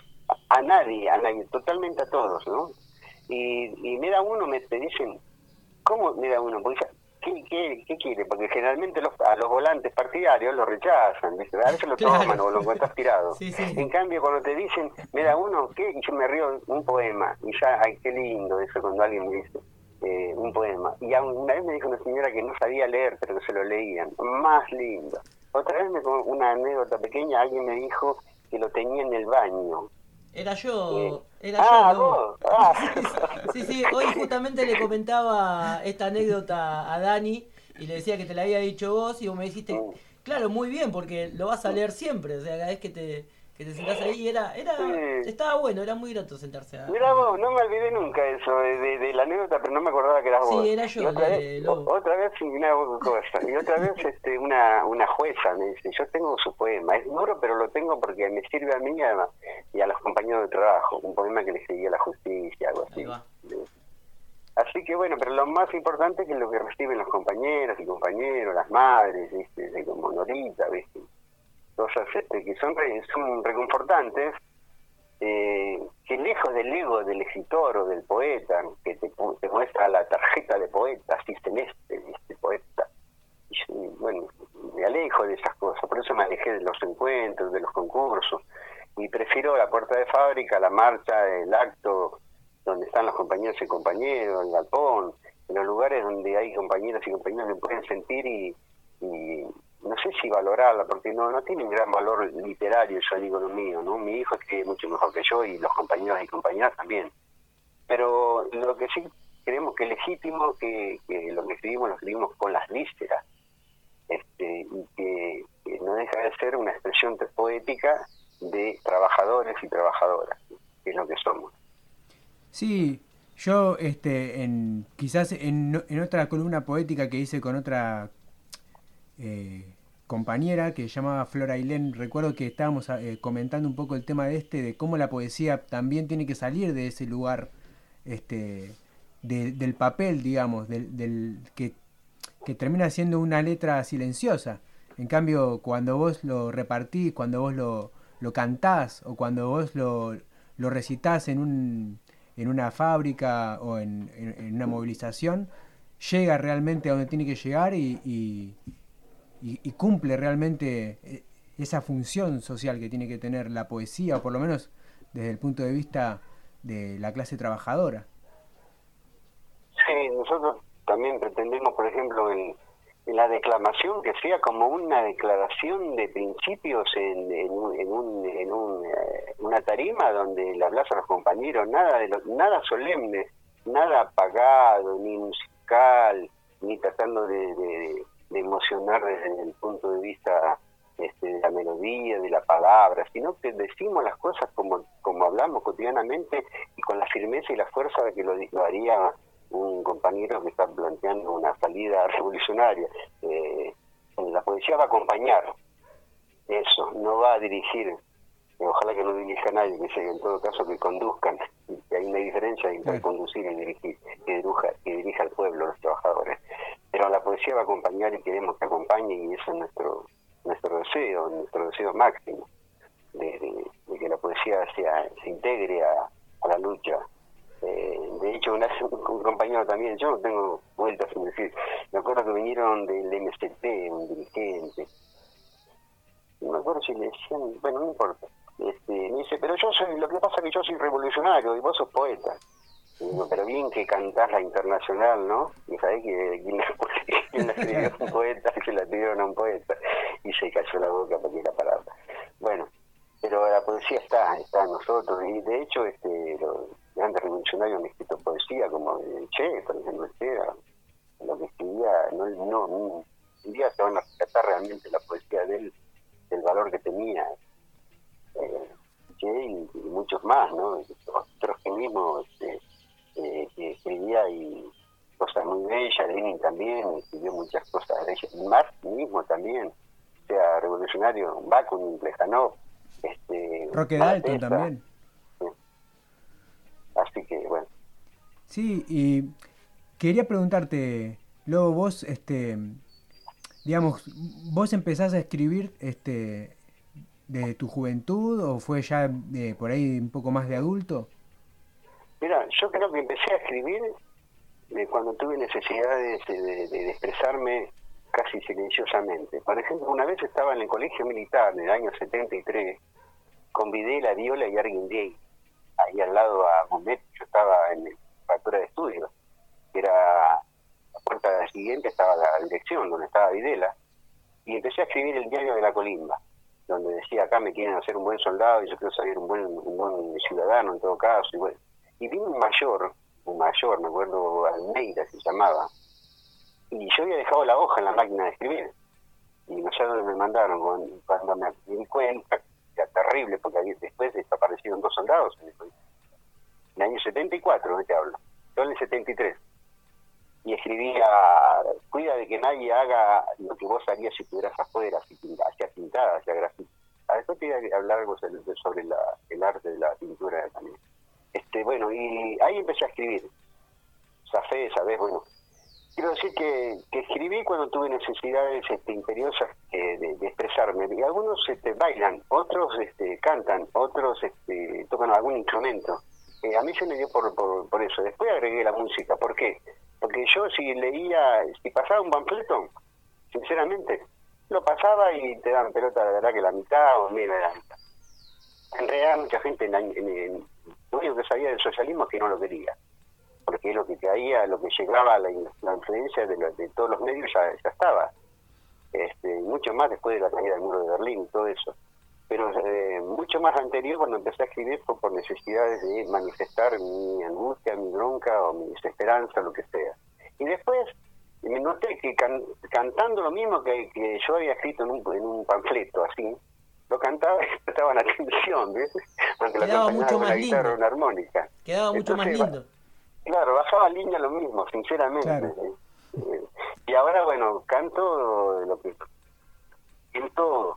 [SPEAKER 15] a nadie, a nadie, totalmente a todos, ¿no? Y, y me da uno, me te dicen, ¿cómo me da uno? Porque ¿Qué, qué, ¿Qué quiere? Porque generalmente los, a los volantes partidarios los rechazan, ¿viste? A veces lo toman claro. o lo encuentras tirado. Sí, sí. En cambio, cuando te dicen, mira, uno, ¿qué? Y yo me río, un poema. Y ya, ay, qué lindo eso cuando alguien me dice eh, un poema. Y una vez me dijo una señora que no sabía leer, pero que se lo leían. Más lindo. Otra vez, me, una anécdota pequeña, alguien me dijo que lo tenía en el baño.
[SPEAKER 1] Era yo,
[SPEAKER 15] eh.
[SPEAKER 1] era
[SPEAKER 15] ah,
[SPEAKER 1] yo.
[SPEAKER 15] ¿vos? Ah.
[SPEAKER 1] Sí, sí, hoy justamente le comentaba esta anécdota a Dani y le decía que te la había dicho vos y vos me dijiste, claro, muy bien, porque lo vas a leer siempre, o sea, cada vez que te, que te sentás ahí, era, era, sí. estaba bueno, era muy grato sentarse a...
[SPEAKER 15] Mirá vos, no me olvidé nunca eso de, de, de la anécdota, pero no me acordaba que eras vos.
[SPEAKER 1] Sí, era yo.
[SPEAKER 15] Y otra,
[SPEAKER 1] de,
[SPEAKER 15] vez,
[SPEAKER 1] de
[SPEAKER 15] otra vez, una cosa, y otra vez este, una, una jueza me dice, yo tengo su poema, es duro, pero lo tengo porque me sirve a mí y a, y a los compañeros de trabajo, un poema que le seguía a la justicia, algo así. Así que bueno, pero lo más importante es que lo que reciben los compañeros y compañeros, las madres, ¿viste? De como Norita, ¿viste? Cosas este, que son, re, son reconfortantes, eh, que lejos del ego del escritor o del poeta, que te, te muestra la tarjeta de poeta, así celeste, ¿viste? Poeta. Y, bueno, me alejo de esas cosas, por eso me alejé de los encuentros, de los concursos, y prefiero la puerta de fábrica, la marcha, el acto, donde están los compañeros y compañeros, el galpón, en los lugares donde hay compañeros y compañeros que pueden sentir y, y no sé si valorarla, porque no no tiene un gran valor literario, yo digo lo mío, ¿no? Mi hijo escribe mucho mejor que yo y los compañeros y compañeras también. Pero lo que sí creemos que es legítimo, que, que lo que escribimos lo escribimos con las vísceras, este, y que, que no deja de ser una expresión poética de trabajadores y trabajadoras, que es lo que somos.
[SPEAKER 6] Sí, yo este, en quizás en, en otra columna poética que hice con otra eh, compañera que se llamaba Flora Ailén, recuerdo que estábamos eh, comentando un poco el tema de este, de cómo la poesía también tiene que salir de ese lugar este, de, del papel, digamos, del, del que, que termina siendo una letra silenciosa. En cambio, cuando vos lo repartís, cuando vos lo, lo cantás o cuando vos lo, lo recitás en un... en una fábrica o en, en, en una movilización, llega realmente a donde tiene que llegar y, y, y, y cumple realmente esa función social que tiene que tener la poesía, o por lo menos desde el punto de vista de la clase trabajadora.
[SPEAKER 15] Sí, nosotros también pretendemos, por ejemplo, en, en la declamación, que sea como una declaración de principios en, en, un, en, un, en un, eh, una tarima donde le hablas a los compañeros, nada de lo, nada solemne, nada apagado, ni musical, ni tratando de, de, de emocionar desde el punto de vista este, de la melodía, de la palabra, sino que decimos las cosas como, como hablamos cotidianamente y con la firmeza y la fuerza de que lo, lo haría un compañero que está planteando una salida revolucionaria. Eh, la poesía va a acompañar eso, no va a dirigir, ojalá que no dirija a nadie, que sea en todo caso que conduzcan, que hay una diferencia entre conducir y dirigir, que dirija, que dirija al pueblo, los trabajadores, pero la poesía va a acompañar y queremos que acompañe, y eso es nuestro nuestro deseo, nuestro deseo máximo, de, de, de que la poesía sea, se integre a, a la lucha. Eh, de hecho, una, un compañero también, yo no tengo vueltas en decir, me acuerdo que vinieron del M S T, un dirigente, no me acuerdo si le decían, bueno, no importa, este, me dice, pero yo soy, lo que pasa es que yo soy revolucionario y vos sos poeta. Y digo, pero bien que cantás la Internacional, ¿no? Y sabés que quien la escribió un poeta, que se la pidieron a un poeta, y se cayó la boca porque era parada. Bueno, pero la poesía está, está en nosotros, y de hecho este los grandes revolucionarios han escrito poesía, como el Che, por ejemplo, el Che, lo que escribía, no, no, un día se van a rescatar realmente la poesía de él, del valor que tenía, eh, Che y, y muchos más, ¿no? Otros que mismo este, eh, que escribía y cosas muy bellas, Lenin también escribió muchas cosas bellas, Marx mismo también, o sea, revolucionario, Bakunin, Plejánov, este,
[SPEAKER 6] Roque Dalton también.
[SPEAKER 15] Sí. Así que, bueno.
[SPEAKER 6] Sí, y quería preguntarte, luego vos, este, digamos, vos empezás a escribir, este, de tu juventud o fue ya eh, por ahí un poco más de adulto?
[SPEAKER 15] Mira, yo creo que empecé a escribir eh, cuando tuve necesidades de, de, de expresarme casi silenciosamente. Por ejemplo, una vez estaba en el colegio militar en el año setenta y tres, convidé la Viola y Arguindey, ahí al lado a Gomet. Yo estaba en la factura de estudios, que era la puerta siguiente, estaba la dirección, donde estaba Videla, y empecé a escribir el diario de la Colimba, donde decía, acá me quieren hacer un buen soldado y yo quiero ser un buen, un buen ciudadano en todo caso. Y bueno, y vino un mayor, un mayor, me acuerdo, Almeida se llamaba, y yo había dejado la hoja en la máquina de escribir, y no sé dónde me mandaron, cuando, cuando me di cuenta, era terrible, porque había, después desaparecieron dos soldados en el, en el año setenta y cuatro, ¿no te hablo? Yo en el setenta y tres, y escribía, cuida de que nadie haga lo que vos harías si estuvieras afuera, si hacías pintadas, hacías grafiti. Después te voy a hablar algo sobre la, el arte de la pintura también. Este, bueno, y ahí empecé a escribir. Zafé, ¿sabés? Bueno, quiero decir que, que escribí cuando tuve necesidades este, imperiosas eh, de, de expresarme. Y algunos este, bailan, otros este, cantan, otros este, tocan algún instrumento. Eh, a mí se me dio por, por, por eso. Después agregué la música. ¿Por qué? Porque yo si leía, si pasaba un panfleto, sinceramente, lo pasaba y te dan pelota, la verdad, que la mitad o menos de la mitad. En realidad mucha gente, en, en, en, lo único que sabía del socialismo es que no lo quería. Porque lo que caía, lo que llegaba, la, la influencia de, lo, de todos los medios ya, ya estaba. Este, mucho más después de la caída del muro de Berlín y todo eso. Pero eh, mucho más anterior, cuando empecé a escribir, fue por necesidades de manifestar mi angustia, mi bronca o mi desesperanza, lo que sea. Y después me noté que can, cantando lo mismo que, que yo había escrito en un, en un panfleto, así, lo cantaba y prestaban atención, ¿ves? Porque
[SPEAKER 1] Quedaba
[SPEAKER 15] lo
[SPEAKER 1] mucho
[SPEAKER 15] con
[SPEAKER 1] más
[SPEAKER 15] una guitarra o
[SPEAKER 1] lindo.
[SPEAKER 15] una armónica.
[SPEAKER 1] Quedaba mucho
[SPEAKER 15] Entonces,
[SPEAKER 1] más lindo.
[SPEAKER 15] Claro, bajaba línea lo mismo, sinceramente.
[SPEAKER 6] Claro.
[SPEAKER 15] Eh, y ahora, bueno, canto lo que siento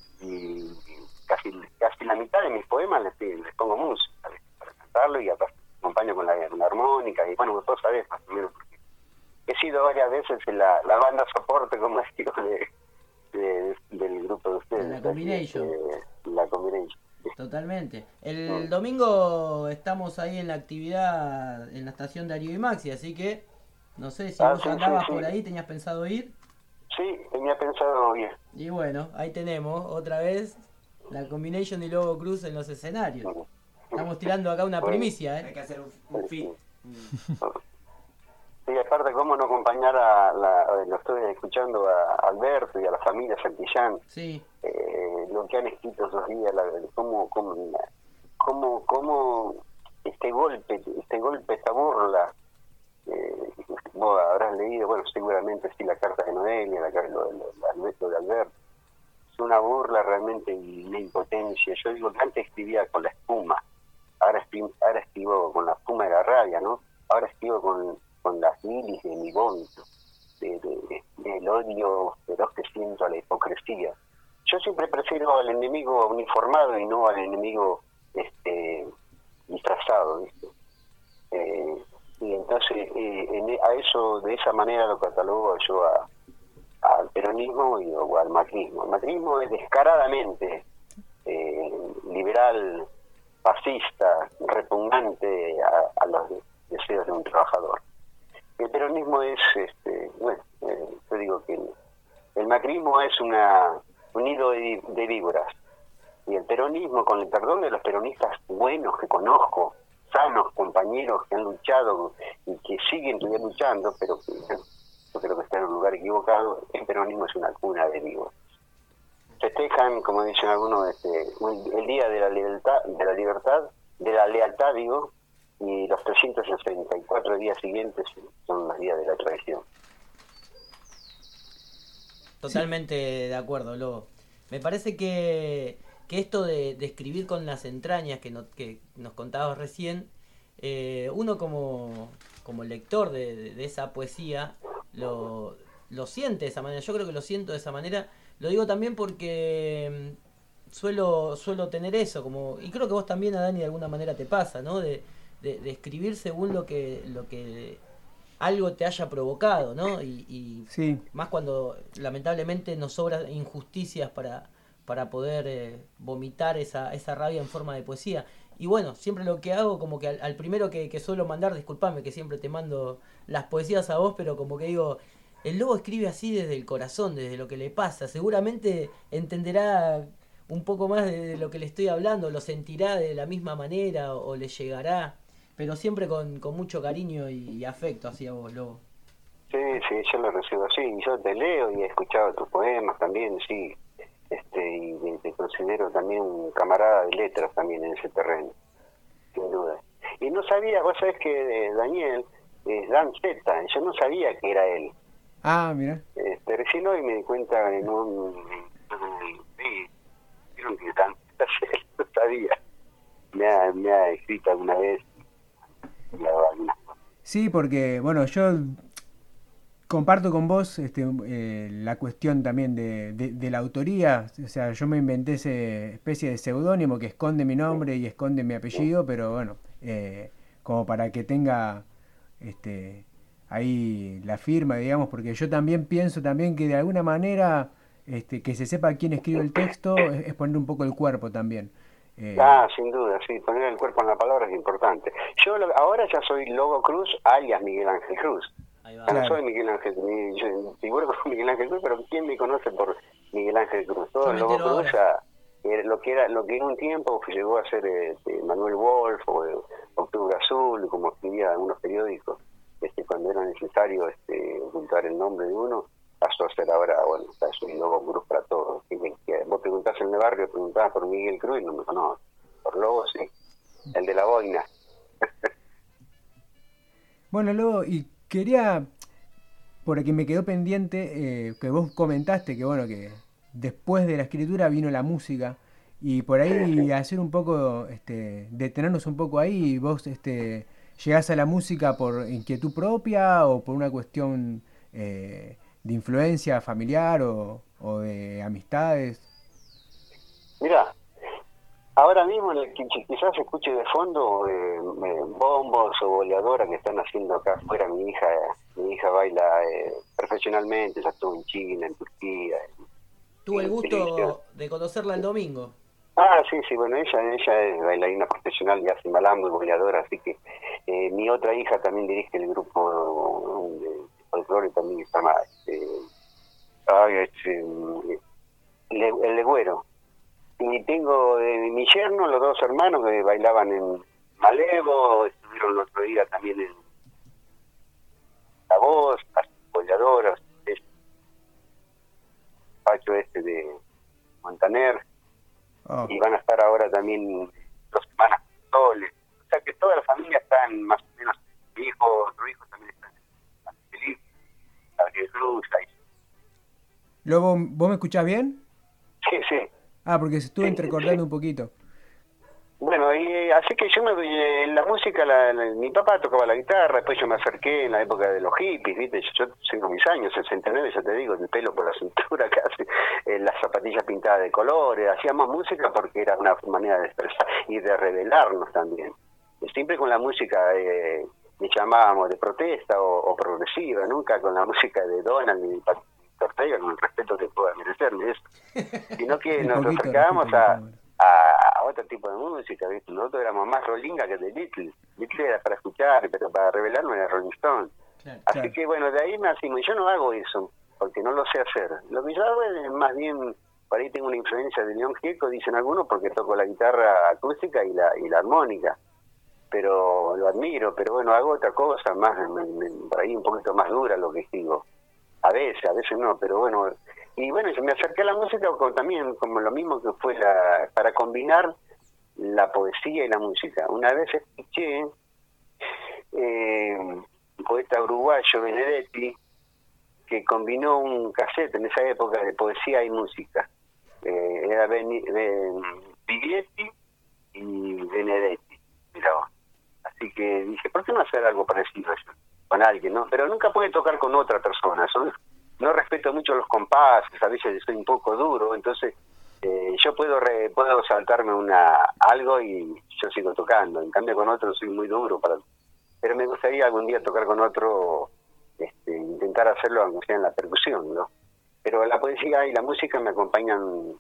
[SPEAKER 15] y casi casi la mitad de mis poemas les, les pongo música les, para cantarlo, y acompaño con la, con la armónica, y bueno, vos sabés más o menos, porque he sido varias veces en la, la banda soporte, como digo, de, de, del grupo de ustedes.
[SPEAKER 1] La Combination.
[SPEAKER 15] Eh, la Combination.
[SPEAKER 1] Totalmente. El domingo estamos ahí en la actividad en la estación Darío y Maxi, así que no sé si
[SPEAKER 15] Ah,
[SPEAKER 1] vos
[SPEAKER 15] sí,
[SPEAKER 1] andabas
[SPEAKER 15] sí, sí.
[SPEAKER 1] por ahí, tenías pensado ir.
[SPEAKER 15] Sí, tenía pensado bien.
[SPEAKER 1] Y bueno, ahí tenemos otra vez la Combination y Lobo Cruz en los escenarios. Estamos tirando acá una primicia, ¿eh?
[SPEAKER 9] Hay que hacer un, un fit.
[SPEAKER 15] Sí, aparte, cómo no acompañar a, la, lo estoy escuchando a Alberto y a la familia Santillán,
[SPEAKER 1] sí.
[SPEAKER 15] eh, lo que han escrito esos días, la, cómo, cómo, cómo, cómo este golpe, este golpe, esta burla, eh, vos habrás leído, bueno, seguramente sí, la carta de Noelia, la, lo, lo, lo de Alberto, es una burla realmente y una impotencia. Yo digo que antes escribía con la espuma, ahora escribo, ahora escribo con la espuma de la rabia, ¿no? Ahora escribo con con las milis de mi vómito, de, de, de, del odio feroz que siento a la hipocresía. Yo siempre prefiero al enemigo uniformado y no al enemigo este disfrazado, ¿viste? Eh, y entonces eh, en, a eso, de esa manera lo catalogo yo a, al peronismo y, o al macrismo. El macrismo es descaradamente eh, liberal, fascista, repugnante a, a los deseos de un trabajador. El peronismo es, este, bueno, eh, yo digo que el, el macrismo es una un nido de, de víboras, y el peronismo, con el perdón de los peronistas buenos que conozco, sanos compañeros que han luchado y que siguen todavía luchando, pero que bueno, yo creo que están en un lugar equivocado, el peronismo es una cuna de víboras. Festejan, como dicen algunos, este, el día de la lealtad, de la libertad, de la lealtad, digo, y los trescientos sesenta y cuatro días siguientes son los días de la traición.
[SPEAKER 1] Totalmente de acuerdo, Lobo. Me parece que, que esto de, de escribir con las entrañas que, no, que nos contabas recién, eh, uno como, como lector de, de, de esa poesía lo, lo siente de esa manera. Yo creo que lo siento de esa manera. Lo digo también porque suelo suelo tener eso, como y creo que vos también, a Dani, de alguna manera te pasa, ¿no? De, de, de escribir según lo que lo que algo te haya provocado, ¿no? Y, y
[SPEAKER 6] sí.
[SPEAKER 1] Más cuando lamentablemente nos sobran injusticias para para poder eh, vomitar esa, esa rabia en forma de poesía. Y bueno, siempre lo que hago, como que al, al primero que, que suelo mandar, disculpame que siempre te mando las poesías a vos, pero como que digo, el lobo escribe así desde el corazón, desde lo que le pasa. Seguramente entenderá un poco más de lo que le estoy hablando, lo sentirá de la misma manera o, o le llegará, pero siempre con, con mucho cariño y, y afecto hacia vos, lobo.
[SPEAKER 15] Sí, sí, yo lo recibo así. Yo te leo y he escuchado tus poemas también, sí. Este, y te considero también un camarada de letras también en ese terreno, sin duda. Y no sabía, vos sabés que eh, Daniel es Dan Z, yo no sabía que era él.
[SPEAKER 6] Ah, mira.
[SPEAKER 15] Este, recién hoy me di cuenta en un... Sí, vieron que Dan Z no sabía. Me ha, me ha escrito alguna vez. Algunas cosas.
[SPEAKER 6] Sí, porque, bueno, yo... comparto con vos este, eh, la cuestión también de, de, de la autoría. O sea, yo me inventé esa especie de seudónimo que esconde mi nombre y esconde mi apellido, pero bueno, eh, como para que tenga este, ahí la firma, digamos, porque yo también pienso también que de alguna manera este, que se sepa quién escribe el texto es, es poner un poco el cuerpo también. Eh,
[SPEAKER 15] ah, sin duda, sí, poner el cuerpo en la palabra es importante. Yo lo, ahora ya soy Lobo Cruz, alias Miguel Ángel Cruz. No claro. Soy Miguel Ángel, mi, yo figuro con Miguel Ángel Cruz, pero ¿quién me conoce por Miguel Ángel Cruz? Todo el Lobo Cruz ya, eh, lo que era lo que en un tiempo llegó a ser este, Manuel Wolf o eh, Octubre Azul, como escribía algunos periódicos, este, cuando era necesario este, ocultar el nombre de uno, pasó a ser ahora, bueno, soy Lobo Cruz para todos. Que, que, vos preguntás en el barrio, preguntabas por Miguel Cruz y no me conoces. Por Lobo sí, el de la boina.
[SPEAKER 6] Bueno, Lobo, y quería, porque me quedó pendiente, eh, que vos comentaste que bueno, que después de la escritura vino la música, y por ahí sí, sí. hacer un poco, este, detenernos un poco ahí, y vos este, llegás a la música por inquietud propia o por una cuestión eh, de influencia familiar o, o de amistades.
[SPEAKER 15] Mirá, ahora mismo quizás se escuche de fondo eh, eh, bombos o boleadoras que están haciendo acá afuera. Mi hija mi hija baila eh, profesionalmente, ya estuvo en China, en Turquía.
[SPEAKER 1] Tuve el gusto de conocerla el domingo.
[SPEAKER 15] Ah, sí, sí, bueno, ella ella es bailarina profesional y hace malambo y boleadora, así que eh, mi otra hija también dirige el grupo de folclore también se llama este, ay, este, el, el Legüero. Y tengo de mi yerno, los dos hermanos que bailaban en Malevo, estuvieron el otro día también en La Voz, las boleadoras, el Pacho este de Montaner, oh. Y van a estar ahora también dos semanas soles. O sea que toda la familia están más o menos, mi hijo, otro hijo también están feliz, Gabriel Cruz, ahí.
[SPEAKER 6] Lobo, ¿vos me escuchás bien?
[SPEAKER 15] Sí, sí.
[SPEAKER 6] Ah, porque se estuvo
[SPEAKER 15] sí,
[SPEAKER 6] entrecortando
[SPEAKER 15] sí.
[SPEAKER 6] un poquito.
[SPEAKER 15] Bueno, y así que yo me en la música, la, la, mi papá tocaba la guitarra, después yo me acerqué en la época de los hippies, ¿viste? Yo, yo tengo mis años, sesenta y nueve, ya te digo, el pelo por la cintura casi, eh, las zapatillas pintadas de colores, hacíamos música porque era una manera de expresar y de revelarnos también. Y siempre con la música eh, le llamábamos de protesta o, o progresiva, nunca con la música de Donald ni de Ortega, con el respeto que pueda merecerme eso, sino que nos acercábamos a, a otro tipo de música, ¿viste? Nosotros éramos más Rollinga que de Beatles. Beatles era para escuchar, pero para revelarnos era Rolling Stone. Claro, así claro. que bueno, de ahí me nacimos. Yo no hago eso, porque no lo sé hacer. Lo que yo hago es más bien, por ahí tengo una influencia de León Gieco, dicen algunos, porque toco la guitarra acústica y la y la armónica. Pero lo admiro, pero bueno, hago otra cosa, más me, me, por ahí un poquito más dura lo que digo. A veces, a veces no, pero bueno. Y bueno, yo me acerqué a la música con, también como lo mismo que fue la para combinar la poesía y la música. Una vez escuché eh, un poeta uruguayo, Benedetti, que combinó un cassette en esa época de poesía y música. Eh, era Beni, eh, Biglietti y Benedetti. Mirá vos. Así que dije, ¿por qué no hacer algo parecido a eso? Con alguien, ¿no? Pero nunca puede tocar con otra persona. Son, no respeto mucho los compases, a veces soy un poco duro, entonces eh, yo puedo re, puedo saltarme una algo y yo sigo tocando. En cambio con otro soy muy duro, para pero me gustaría algún día tocar con otro, este, intentar hacerlo aunque sea en la percusión, ¿no? Pero la poesía y la música me acompañan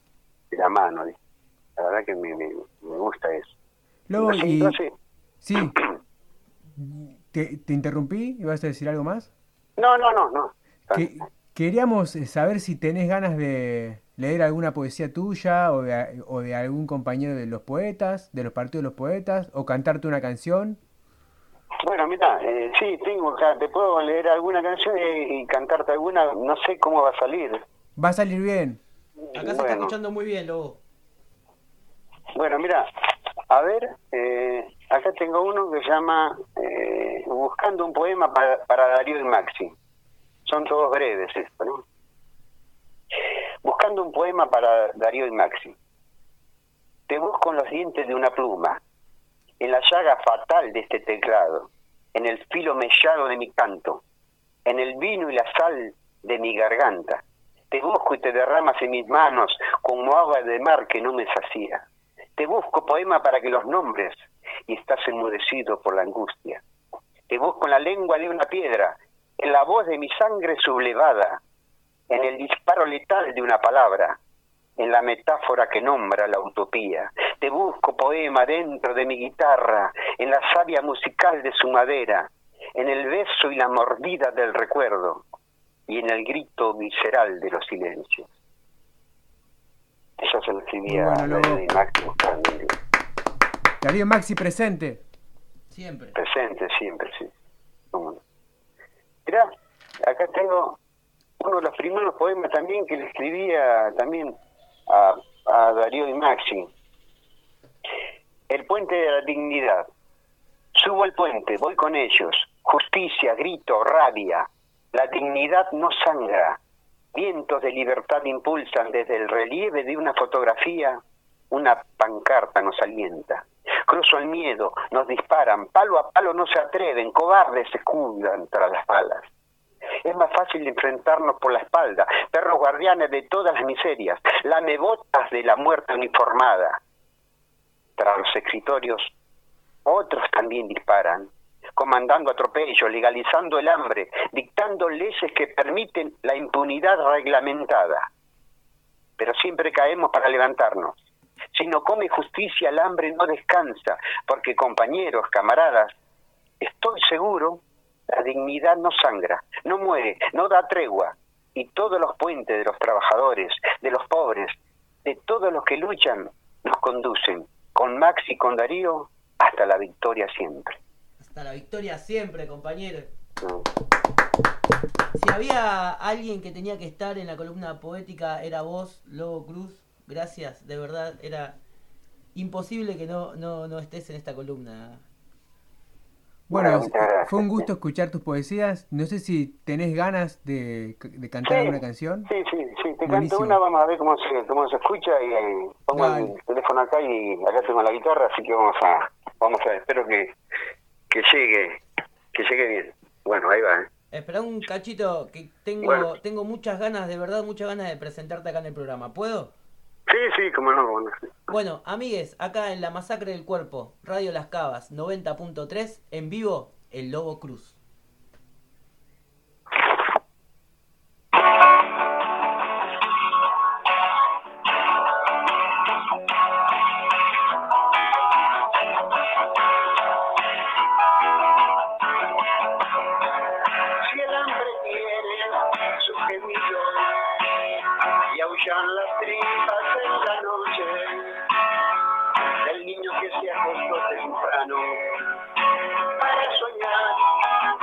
[SPEAKER 15] de la mano. La verdad que me, me, me gusta eso.
[SPEAKER 6] Lobo,
[SPEAKER 15] No sé,
[SPEAKER 6] y...
[SPEAKER 15] no sé.
[SPEAKER 6] Sí. ¿Te, ¿Te interrumpí? ¿Ibas a decir algo más?
[SPEAKER 15] No, no, no, no.
[SPEAKER 6] Que, queríamos saber si tenés ganas de leer alguna poesía tuya o de, o de algún compañero de los poetas, de los partidos de los poetas, o cantarte una canción.
[SPEAKER 15] Bueno, mira, eh, sí, tengo acá, te puedo leer alguna canción y, y cantarte alguna, no sé cómo va a salir.
[SPEAKER 6] Va a salir bien.
[SPEAKER 1] Acá se está
[SPEAKER 15] Bueno.
[SPEAKER 1] escuchando muy bien, Lobo.
[SPEAKER 15] Bueno, mira, a ver, eh, acá tengo uno que se llama eh, Buscando un poema para, para Darío y Maxi. Son todos breves esto, ¿no? Buscando un poema para Darío y Maxi. Te busco en los dientes de una pluma, en la llaga fatal de este teclado, en el filo mellado de mi canto, en el vino y la sal de mi garganta. Te busco y te derramas en mis manos como agua de mar que no me sacía. Te busco poema para que los nombres y estás enmudecido por la angustia. Te busco en la lengua de una piedra, en la voz de mi sangre sublevada, en el disparo letal de una palabra, en la metáfora que nombra la utopía. Te busco poema dentro de mi guitarra, en la savia musical de su madera, en el beso y la mordida del recuerdo, y en el grito visceral de los silencios. Eso se lo escribía
[SPEAKER 6] Muy bueno,
[SPEAKER 15] a Darío y Maxi.
[SPEAKER 6] Darío y Maxi presente.
[SPEAKER 1] Siempre.
[SPEAKER 15] Presente, siempre, sí. ¿Cómo no? Mirá, acá tengo uno de los primeros poemas también que le escribía también a, a Darío y Maxi. El puente de la dignidad. Subo al puente, voy con ellos. Justicia, grito, rabia. La dignidad no sangra. Vientos de libertad impulsan desde el relieve de una fotografía. Una pancarta nos alienta. Cruzo el miedo, nos disparan, palo a palo no se atreven, cobardes se escudan tras las balas. Es más fácil enfrentarnos por la espalda, perros guardianes de todas las miserias, lamebotas de la muerte uniformada. Tras los escritorios, otros también disparan, comandando atropellos, legalizando el hambre, dictando leyes que permiten la impunidad reglamentada. Pero siempre caemos para levantarnos. Si no come justicia, el hambre no descansa, porque compañeros, camaradas, estoy seguro, la dignidad no sangra, no muere, no da tregua, y todos los puentes de los trabajadores, de los pobres, de todos los que luchan, nos conducen, con Maxi y con Darío, hasta la victoria siempre.
[SPEAKER 1] Hasta la victoria siempre, compañero.
[SPEAKER 15] No.
[SPEAKER 1] Si había alguien que tenía que estar en la columna poética, era vos, Lobo Cruz. Gracias, de verdad, era imposible que no, no, no estés en esta columna.
[SPEAKER 6] Bueno, fue un gusto escuchar tus poesías. No sé si tenés ganas de, de cantar
[SPEAKER 15] Sí,
[SPEAKER 6] alguna canción.
[SPEAKER 15] Sí, sí, sí, te
[SPEAKER 6] Buenísimo.
[SPEAKER 15] canto una, vamos a ver cómo se, cómo se escucha y eh, pongo
[SPEAKER 6] Dale.
[SPEAKER 15] el teléfono acá y acá tengo la guitarra, así que vamos a, vamos a, espero que, que llegue, que llegue bien. Bueno, ahí va, ¿eh?
[SPEAKER 1] Espera un cachito, que tengo,
[SPEAKER 15] Bueno.
[SPEAKER 1] tengo muchas ganas, de verdad, muchas ganas de presentarte acá en el programa. ¿Puedo?
[SPEAKER 15] Sí, sí, cómo no, cómo no.
[SPEAKER 1] Bueno, amigues, acá en La Masacre del Cuerpo, Radio Las Cavas, noventa punto tres, en vivo, el Lobo Cruz.
[SPEAKER 11] Si el hambre tiene su gemido y aullan las tripas en la noche del niño que se acostó temprano para soñar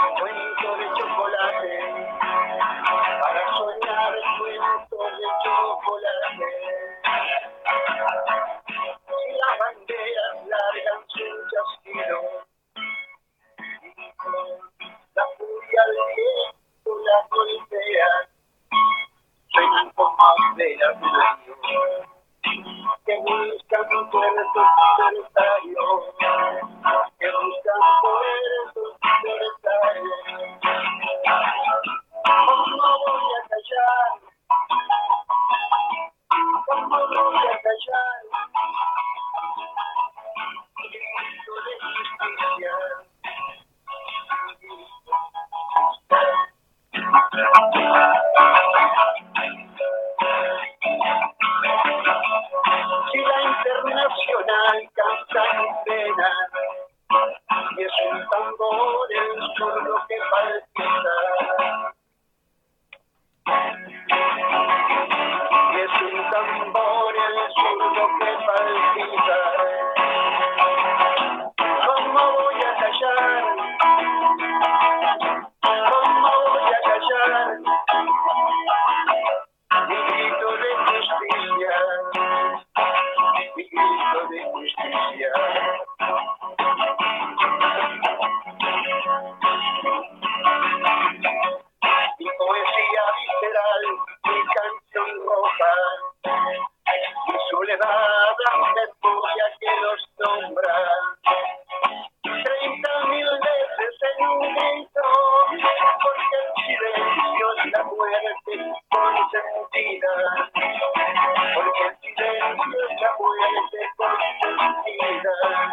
[SPEAKER 11] tambor el zurdo que palpita. Y es un tambor el zurdo que palpita. ¿Cómo voy a callar? ¿Cómo voy a callar? Mi grito de justicia, mi grito de justicia. Mi poesía visceral, mi canción roja, mi soledad, la memoria que los nombra. Treinta mil veces en un grito, porque el silencio es la muerte consentida. Porque el silencio es la muerte consentida.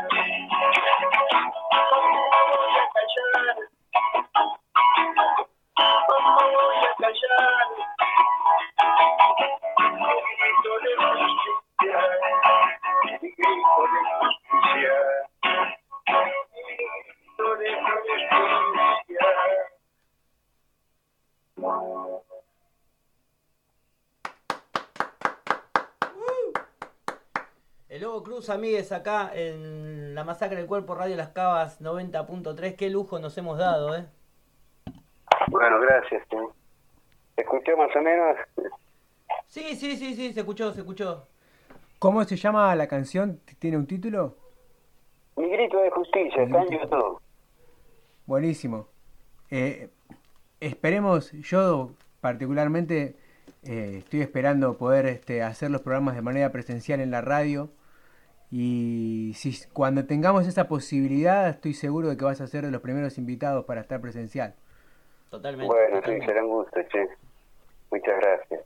[SPEAKER 11] ¿Cómo voy a callar? ¿Cómo voy a callar? Mi grito de justicia, mi grito de justicia.
[SPEAKER 1] El Lobo Cruz, amigues, acá en la Masacre del Cuerpo, Radio Las Cavas noventa punto tres. Qué lujo nos hemos dado, ¿eh?
[SPEAKER 15] Bueno, gracias. ¿sí? ¿Se escuchó más o menos?
[SPEAKER 1] Sí, sí, sí, sí, se escuchó, se escuchó.
[SPEAKER 6] ¿Cómo se llama la canción? ¿Tiene un título?
[SPEAKER 15] Mi grito de justicia, está en YouTube.
[SPEAKER 6] Buenísimo. Eh, esperemos, yo particularmente eh, estoy esperando poder este, hacer los programas de manera presencial en la radio. Y si cuando tengamos esa posibilidad, estoy seguro de que vas a ser de los primeros invitados para estar presencial.
[SPEAKER 1] Totalmente.
[SPEAKER 15] Bueno,
[SPEAKER 1] totalmente.
[SPEAKER 15] sí, será un gusto, che. Muchas gracias.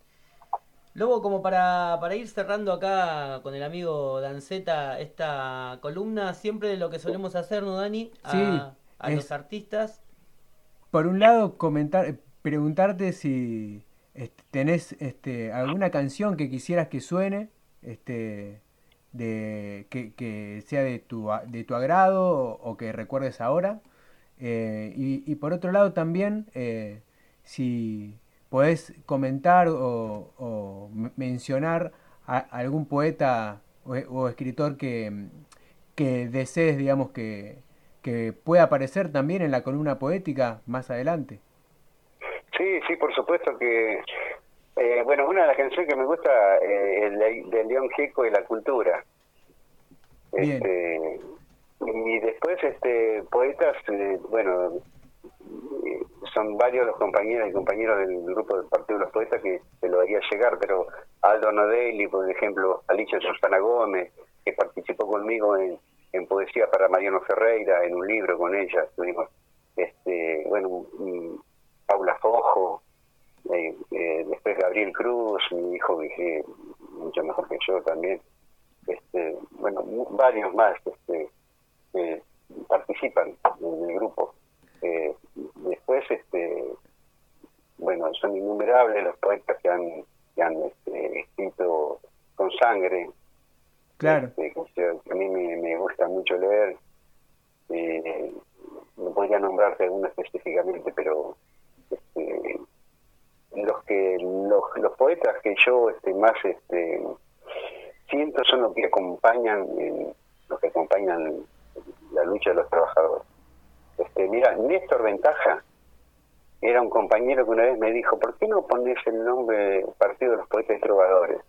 [SPEAKER 1] Lobo, como para, para ir cerrando acá con el amigo Danceta esta columna, siempre lo que solemos hacer, ¿no, Dani? A,
[SPEAKER 6] Sí,
[SPEAKER 1] a
[SPEAKER 6] es-
[SPEAKER 1] los artistas.
[SPEAKER 6] Por un lado, comentar, preguntarte si este, tenés este, alguna canción que quisieras que suene, este, de, que, que sea de tu, a- de tu agrado o, o que recuerdes ahora. Eh, y, y por otro lado también, eh, si podés comentar o, o m- mencionar a, algún poeta o, o escritor que, que desees, digamos, que, que pueda aparecer también en la columna poética más adelante.
[SPEAKER 15] Sí, sí, por supuesto que... eh, bueno, una de las canciones que me gusta eh, es de, de León Gieco y la cultura.
[SPEAKER 6] Bien.
[SPEAKER 15] Este, y después, este, poetas, eh, bueno, eh, son varios los compañeros y compañeros del grupo del Partido de los Poetas que te lo haría llegar, pero Aldo Nodelli, por ejemplo, Alicia Susana Gómez, que participó conmigo en, en Poesía para Mariano Ferreira, en un libro con ella, estuvimos, este, bueno, mm, Paula Fojo, eh, eh, después Gabriel Cruz, mi hijo que mucho mejor que yo también, este, bueno, mu- varios más este, eh, participan en el grupo. Eh, después, este, bueno, son innumerables los poetas que han, que han este, escrito con sangre.
[SPEAKER 6] Claro.
[SPEAKER 15] Este, que, yo- que a mí me, me gusta mucho leer. Eh, no podría nombrarte alguno específicamente, pero este, los que los, los poetas que yo este, más este, siento son los que acompañan en- los que acompañan la lucha de los trabajadores. Este, mira, Néstor Ventaja era un compañero que una vez me dijo, ¿por qué no pones el nombre de Partido de los Poetas y Trovadores?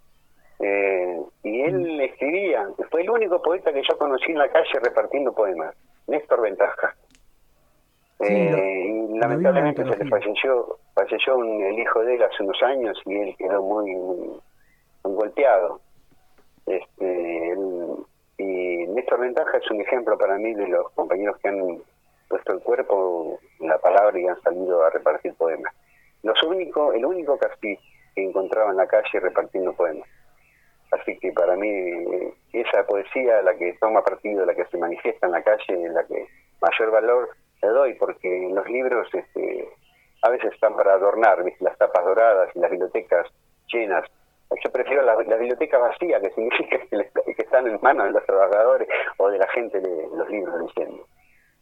[SPEAKER 15] Eh, y él escribía, fue el único poeta que yo conocí en la calle repartiendo poemas, Néstor Ventaja.
[SPEAKER 6] Sí,
[SPEAKER 15] Eh,
[SPEAKER 6] lo-
[SPEAKER 15] y
[SPEAKER 6] lo vi en la
[SPEAKER 15] lamentablemente se le
[SPEAKER 6] mitología.
[SPEAKER 15] falleció, falleció un- el hijo de él hace unos años y él quedó muy, muy, muy golpeado. Este, él- y Néstor Ventaja es un ejemplo para mí de los compañeros que han puesto el cuerpo en la palabra y han salido a repartir poemas. Los único, el único casi que encontraba en la calle repartiendo poemas. Así que para mí eh, esa poesía, la que toma partido, la que se manifiesta en la calle, es la que mayor valor le doy, porque en los libros este, a veces están para adornar, ¿viste? Las tapas doradas y las bibliotecas llenas. Yo prefiero la, la biblioteca vacía, que significa que, le- que están en manos de los trabajadores o de la gente de los libros leyendo.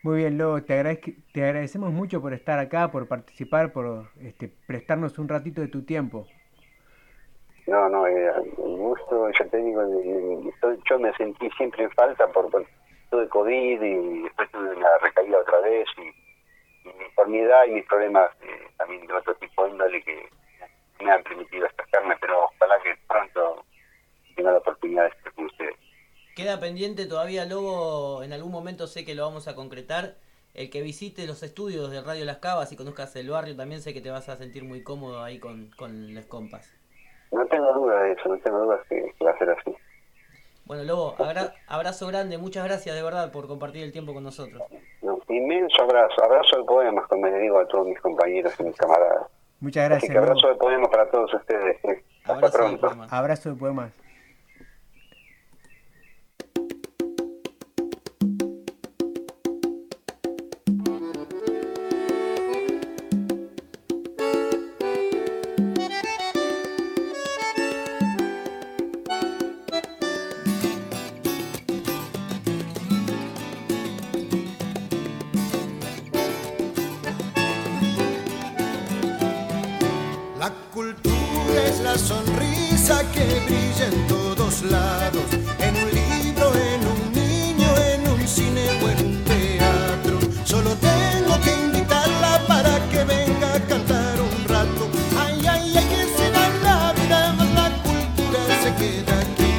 [SPEAKER 6] Muy bien, Lobo, te, agradezco- te agradecemos mucho por estar acá, por participar, por este, prestarnos un ratito de tu tiempo.
[SPEAKER 15] No, no, eh, el gusto, yo te digo, eh, yo- yo me sentí siempre en falta por, por tuve COVID y después tuve una recaída otra vez y, y por mi edad y mis problemas eh, también de otro tipo de índole que me han permitido escaparme, pero ojalá que pronto tenga la oportunidad de estar con ustedes.
[SPEAKER 1] Queda pendiente todavía, Lobo, en algún momento sé que lo vamos a concretar, el que visite los estudios de Radio Las Cavas y conozcas el barrio, también sé que te vas a sentir muy cómodo ahí con, con las compas.
[SPEAKER 15] No tengo duda de eso, no tengo dudas que, que va a ser así.
[SPEAKER 1] Bueno, Lobo, abra- abrazo grande, muchas gracias de verdad por compartir el tiempo con nosotros.
[SPEAKER 15] No, inmenso abrazo, abrazo de poemas, como les digo a todos mis compañeros y mis camaradas.
[SPEAKER 6] Muchas
[SPEAKER 15] Así
[SPEAKER 6] gracias,
[SPEAKER 15] que abrazo
[SPEAKER 6] Lobo.
[SPEAKER 15] de poemas para todos ustedes. eh. Hasta
[SPEAKER 1] Abrazo de
[SPEAKER 15] pronto.
[SPEAKER 1] poemas.
[SPEAKER 6] Abrazo de poemas.
[SPEAKER 16] La cultura es la sonrisa que brilla en todos lados, en un libro, en un niño, en un cine o en un teatro. Solo tengo que invitarla para que venga a cantar un rato. Ay, ay, ay, que se va la vida, más la cultura se queda aquí.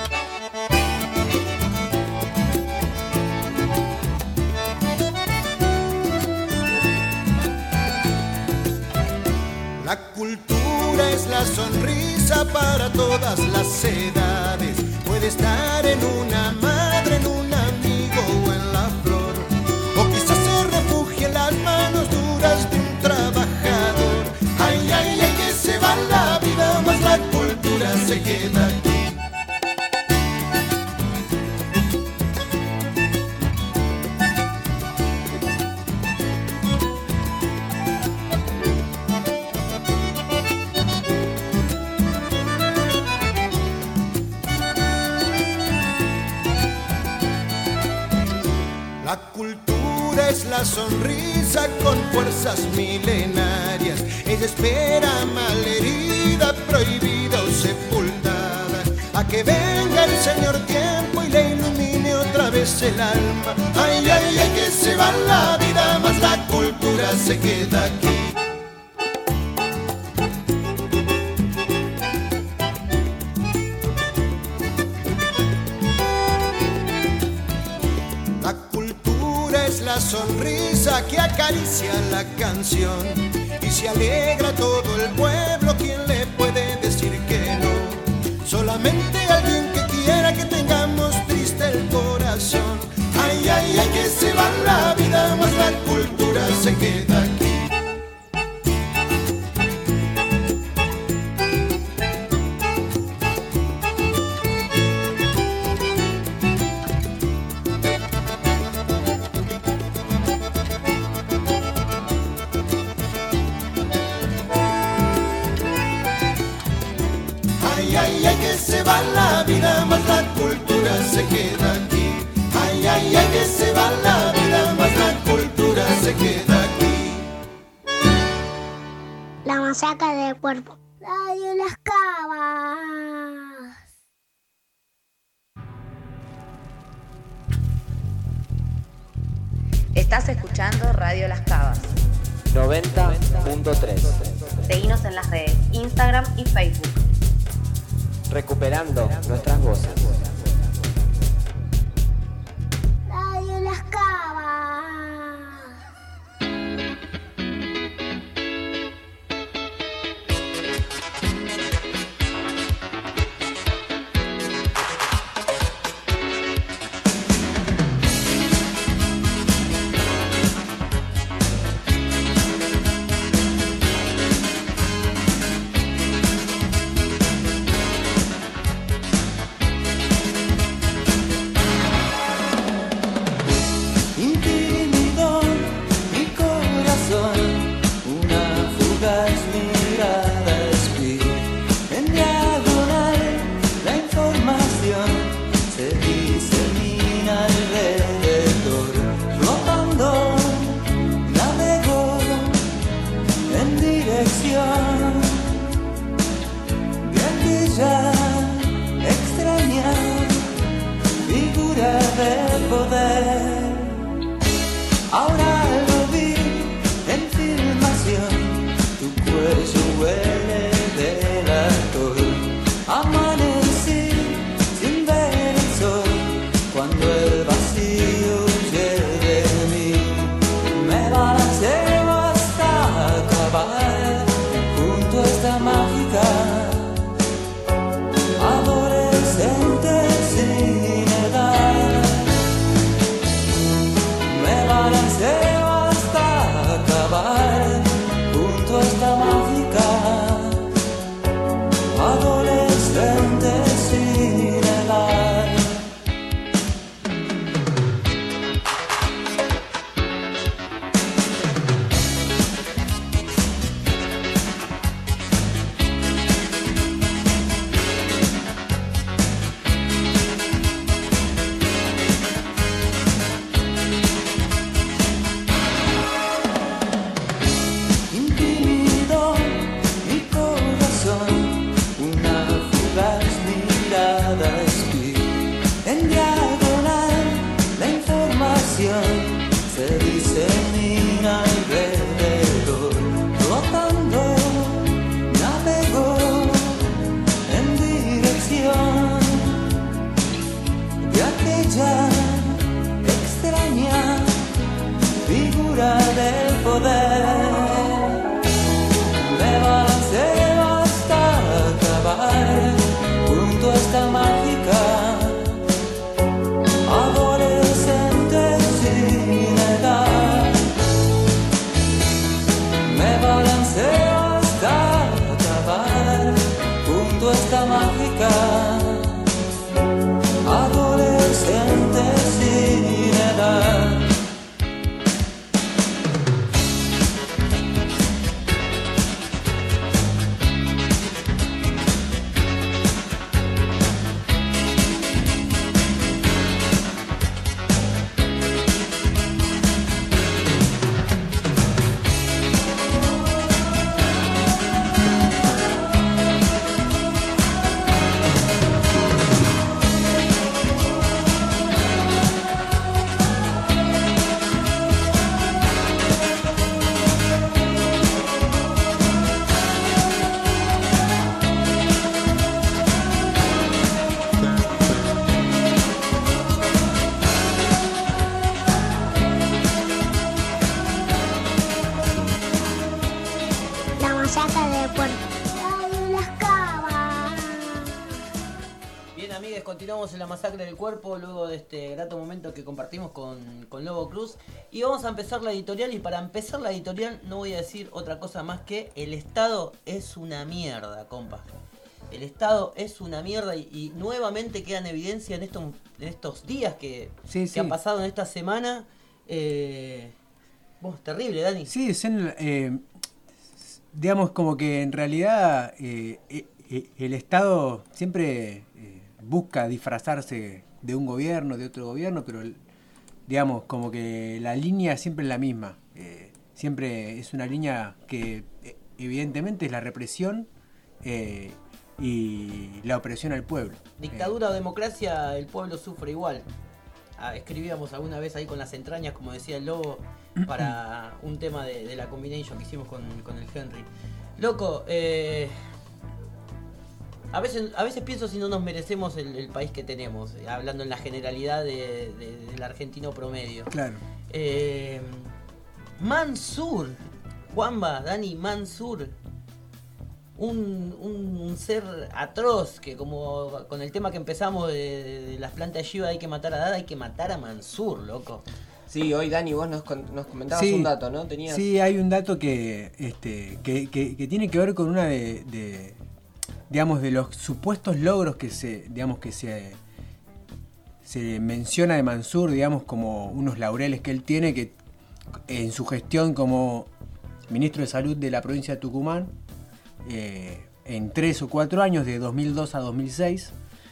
[SPEAKER 16] La cultura es la sonrisa para todas las edades. Puede estar en una madre, en un amigo o en la flor. O quizás se refugie en las manos duras de un trabajador. Ay, ay, ay, que se va la vida, más la cultura se queda aquí. La cultura es la sonrisa con fuerzas milenarias. Ella espera malherida, prohibida o sepultada, a que venga el Señor tiempo y le ilumine otra vez el alma. Ay, ay, ay, que se va la vida, más la cultura se queda aquí. La cultura es la sonrisa que acaricia la canción y se alegra todo el pueblo. ¿Quién le puede decir que no? Solamente alguien que quiera que tengamos triste el corazón. Ay, ay, ay, que se va la vida, más la cultura se queda aquí. Ay, ay, ay, que se va la vida, más la cultura se queda aquí. Ay, ay, ay, que se va la vida, más la cultura se queda aquí.
[SPEAKER 3] La masacre del cuerpo. Radio Las Cavas.
[SPEAKER 13] Estás escuchando Radio Las Cavas.
[SPEAKER 14] noventa punto tres.
[SPEAKER 13] Seguinos en las redes Instagram y Facebook.
[SPEAKER 14] Recuperando nuestras voces.
[SPEAKER 3] Radio Las Cavas.
[SPEAKER 4] se disemina alrededor, flotando, navegó en dirección de aquella extraña figura del poder. Me balanceo hasta acabar junto a esta mágica adolescente sin edad. Me balanceo hasta acabar junto a esta mágica adolescente sin edad.
[SPEAKER 1] Continuamos en la masacre del cuerpo luego de este grato momento que compartimos con, con Lobo Cruz y vamos a empezar la editorial. Y para empezar la editorial no voy a decir otra cosa más que el Estado es una mierda, compa. El Estado es una mierda y, y nuevamente queda en evidencia en estos, en estos días que,
[SPEAKER 6] sí,
[SPEAKER 1] que
[SPEAKER 6] sí.
[SPEAKER 1] han pasado en esta semana. Eh, oh, terrible, Dani.
[SPEAKER 6] Sí, es en, eh, digamos como que en realidad eh, eh, el Estado siempre eh, busca disfrazarse de un gobierno, de otro gobierno, pero digamos como que la línea siempre es la misma. Eh, siempre es una línea que eh, evidentemente es la represión eh, y la opresión al pueblo.
[SPEAKER 1] Dictadura eh. o democracia, el pueblo sufre igual. Ah, escribíamos alguna vez ahí con las entrañas, como decía el Lobo, para un tema de, de la combination que hicimos con, con el Henry. Loco, eh, a veces a veces pienso si no nos merecemos el, el país que tenemos, eh, hablando en la generalidad de, de, del argentino promedio.
[SPEAKER 6] Claro.
[SPEAKER 1] Eh, Mansur, Juanba, Dani, Mansur. Un, un, un ser atroz que, como con el tema que empezamos de, de las plantas de Shiva, hay que matar a Dada, hay que matar a Mansur, loco.
[SPEAKER 9] Sí, hoy Dani, vos nos, nos comentabas
[SPEAKER 6] sí,
[SPEAKER 9] un dato, ¿no? Tenías...
[SPEAKER 6] Sí, hay un dato que, este, que, que, que tiene que ver con una de, de, digamos, de los supuestos logros que se, digamos, que se, se menciona de Mansur, digamos, como unos laureles que él tiene que en su gestión como ministro de Salud de la provincia de Tucumán. Eh, en tres o cuatro años, de dos mil dos a dos mil seis,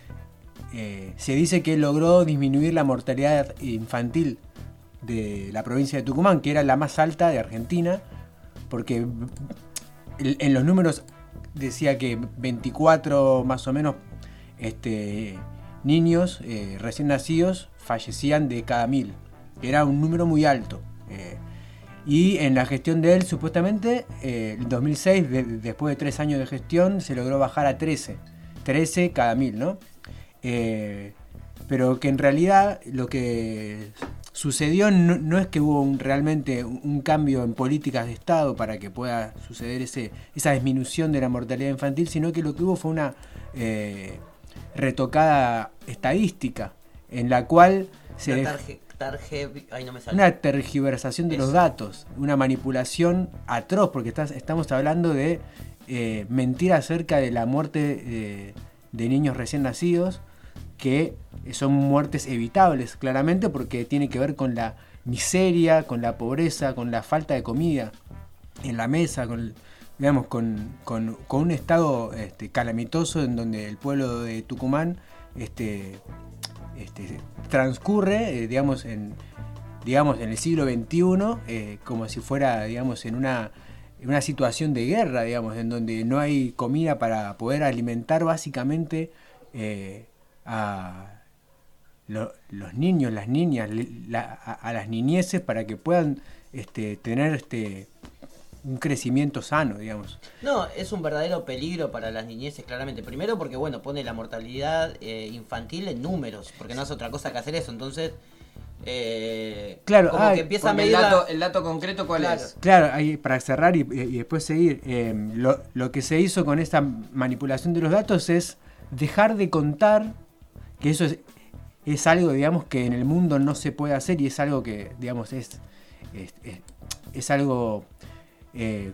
[SPEAKER 6] eh, se dice que logró disminuir la mortalidad infantil de la provincia de Tucumán, que era la más alta de Argentina, porque en, en los números decía que veinticuatro más o menos este, niños eh, recién nacidos fallecían de cada mil, era un número muy alto. Eh, Y en la gestión de él, supuestamente, eh, en dos mil seis, de, después de tres años de gestión, se logró bajar a trece. trece cada mil, ¿no? Eh, pero que en realidad lo que sucedió no, no es que hubo un, realmente un, un cambio en políticas de Estado para que pueda suceder ese, esa disminución de la mortalidad infantil, sino que lo que hubo fue una eh, retocada estadística en la cual se...
[SPEAKER 1] Una tarje, tarje, ay, no me sale.
[SPEAKER 6] Una tergiversación de Eso. los datos, una manipulación atroz, porque estás, estamos hablando de eh, mentir acerca de la muerte eh, de niños recién nacidos, que son muertes evitables, claramente, porque tiene que ver con la miseria, con la pobreza, con la falta de comida en la mesa, con, digamos, con, con, con un estado este, calamitoso en donde el pueblo de Tucumán este, este, transcurre, eh, digamos, en, digamos, en el siglo veintiuno, eh, como si fuera, digamos, en una, en una situación de guerra, digamos, en donde no hay comida para poder alimentar básicamente eh, a, lo, los niños, las niñas, la, a, a las niñeces para que puedan este, tener este un crecimiento sano, digamos.
[SPEAKER 1] No, es un verdadero peligro para las niñeces, claramente. Primero porque, bueno, pone la mortalidad eh, infantil en números, porque no hace otra cosa que hacer eso. Entonces, eh,
[SPEAKER 6] claro,
[SPEAKER 1] como
[SPEAKER 6] ah,
[SPEAKER 1] que empieza a
[SPEAKER 9] el
[SPEAKER 1] medir
[SPEAKER 9] dato,
[SPEAKER 1] la...
[SPEAKER 9] el dato concreto, ¿cuál
[SPEAKER 1] Claro.
[SPEAKER 9] es?
[SPEAKER 6] Claro, ahí, para cerrar y, y después seguir, eh, lo, lo que se hizo con esta manipulación de los datos es dejar de contar, que eso es, es algo, digamos, que en el mundo no se puede hacer y es algo que, digamos, es, es, es, es algo eh,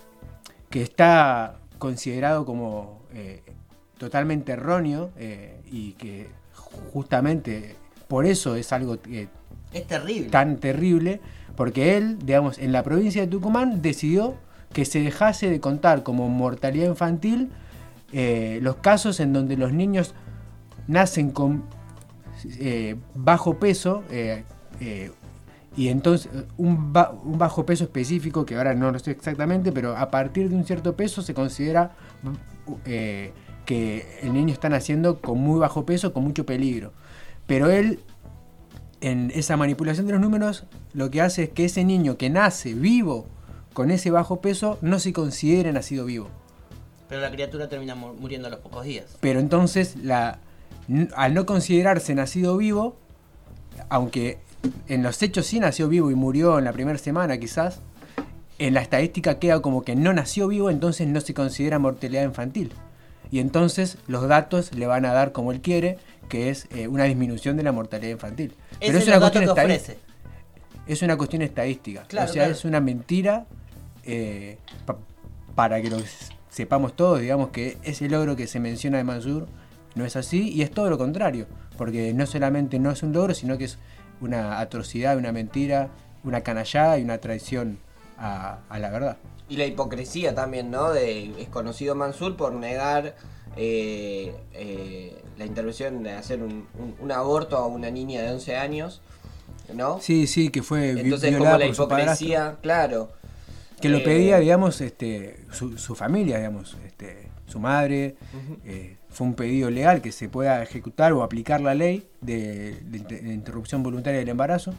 [SPEAKER 6] que está considerado como eh, totalmente erróneo eh, y que justamente por eso es algo eh,
[SPEAKER 1] Es terrible.
[SPEAKER 6] tan terrible, porque él, digamos, en la provincia de Tucumán decidió que se dejase de contar como mortalidad infantil eh, los casos en donde los niños nacen con eh, bajo peso eh, eh, y entonces un, ba un bajo peso específico, que ahora no lo sé exactamente, pero a partir de un cierto peso se considera eh, que el niño está naciendo con muy bajo peso, con mucho peligro. Pero él, en esa manipulación de los números, lo que hace es que ese niño que nace vivo con ese bajo peso no se considere nacido vivo.
[SPEAKER 1] Pero la criatura termina muriendo a los pocos días.
[SPEAKER 6] Pero entonces, la, al no considerarse nacido vivo, aunque en los hechos sí nació vivo y murió en la primera semana quizás, en la estadística queda como que no nació vivo, entonces no se considera mortalidad infantil. Y entonces los datos le van a dar como él quiere, que es eh, una disminución de la mortalidad infantil. Pero es una cuestión estadística. Es una cuestión estadística.
[SPEAKER 1] Claro,
[SPEAKER 6] o sea,
[SPEAKER 1] claro.
[SPEAKER 6] es una mentira eh, pa para que lo sepamos todos, digamos que ese logro que se menciona de Mansur no es así, y es todo lo contrario, porque no solamente no es un logro, sino que es una atrocidad, una mentira, una canallada y una traición a, a la verdad.
[SPEAKER 9] Y la hipocresía también, ¿no? De, es conocido Mansur por negar eh, eh, la intervención de hacer un, un, un aborto a una niña de once años, ¿no?
[SPEAKER 6] Sí, sí, que fue
[SPEAKER 9] Entonces,
[SPEAKER 6] violada
[SPEAKER 9] como la
[SPEAKER 6] por su
[SPEAKER 9] hipocresía,
[SPEAKER 6] padrastro,
[SPEAKER 9] claro.
[SPEAKER 6] que lo
[SPEAKER 9] eh,
[SPEAKER 6] pedía, digamos, este, su, su familia, digamos, este, su madre.
[SPEAKER 9] Uh-huh.
[SPEAKER 6] eh, fue un pedido legal que se pueda ejecutar o aplicar la ley de, de, de interrupción voluntaria del embarazo,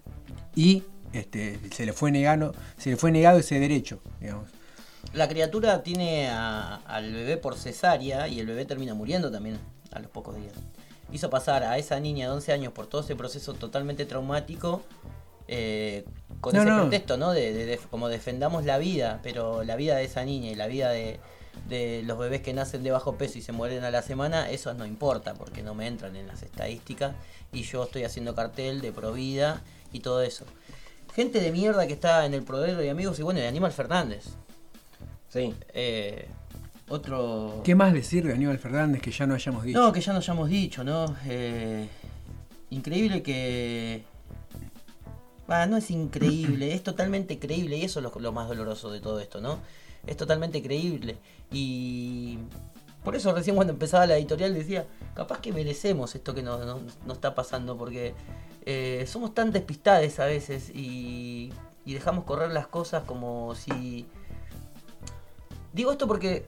[SPEAKER 6] y este, se le fue negado, se le fue negado ese derecho, digamos.
[SPEAKER 1] La criatura tiene a, al bebé por cesárea y el bebé termina muriendo también a los pocos días. Hizo pasar a esa niña de once años por todo ese proceso totalmente traumático eh, con
[SPEAKER 6] No,
[SPEAKER 1] ese
[SPEAKER 6] no.
[SPEAKER 1] pretexto, ¿no? De, de, de como defendamos la vida, pero la vida de esa niña y la vida de, de los bebés que nacen de bajo peso y se mueren a la semana, eso no importa porque no me entran en las estadísticas y yo estoy haciendo cartel de Provida y todo eso. Gente de mierda que está en el Prodero y Amigos y bueno, de Aníbal Fernández.
[SPEAKER 9] Sí.
[SPEAKER 1] Eh, otro...
[SPEAKER 6] ¿Qué más decir de Aníbal Fernández que ya no hayamos dicho?
[SPEAKER 1] No, que ya nos hayamos dicho, ¿no? Eh, increíble que... Bah, no es increíble, es totalmente creíble y eso es lo, lo más doloroso de todo esto, ¿no? Es totalmente creíble y... Por eso recién cuando empezaba la editorial decía, capaz que merecemos esto que nos, nos, nos está pasando porque eh, somos tan despistades a veces y, y dejamos correr las cosas como si... Digo esto porque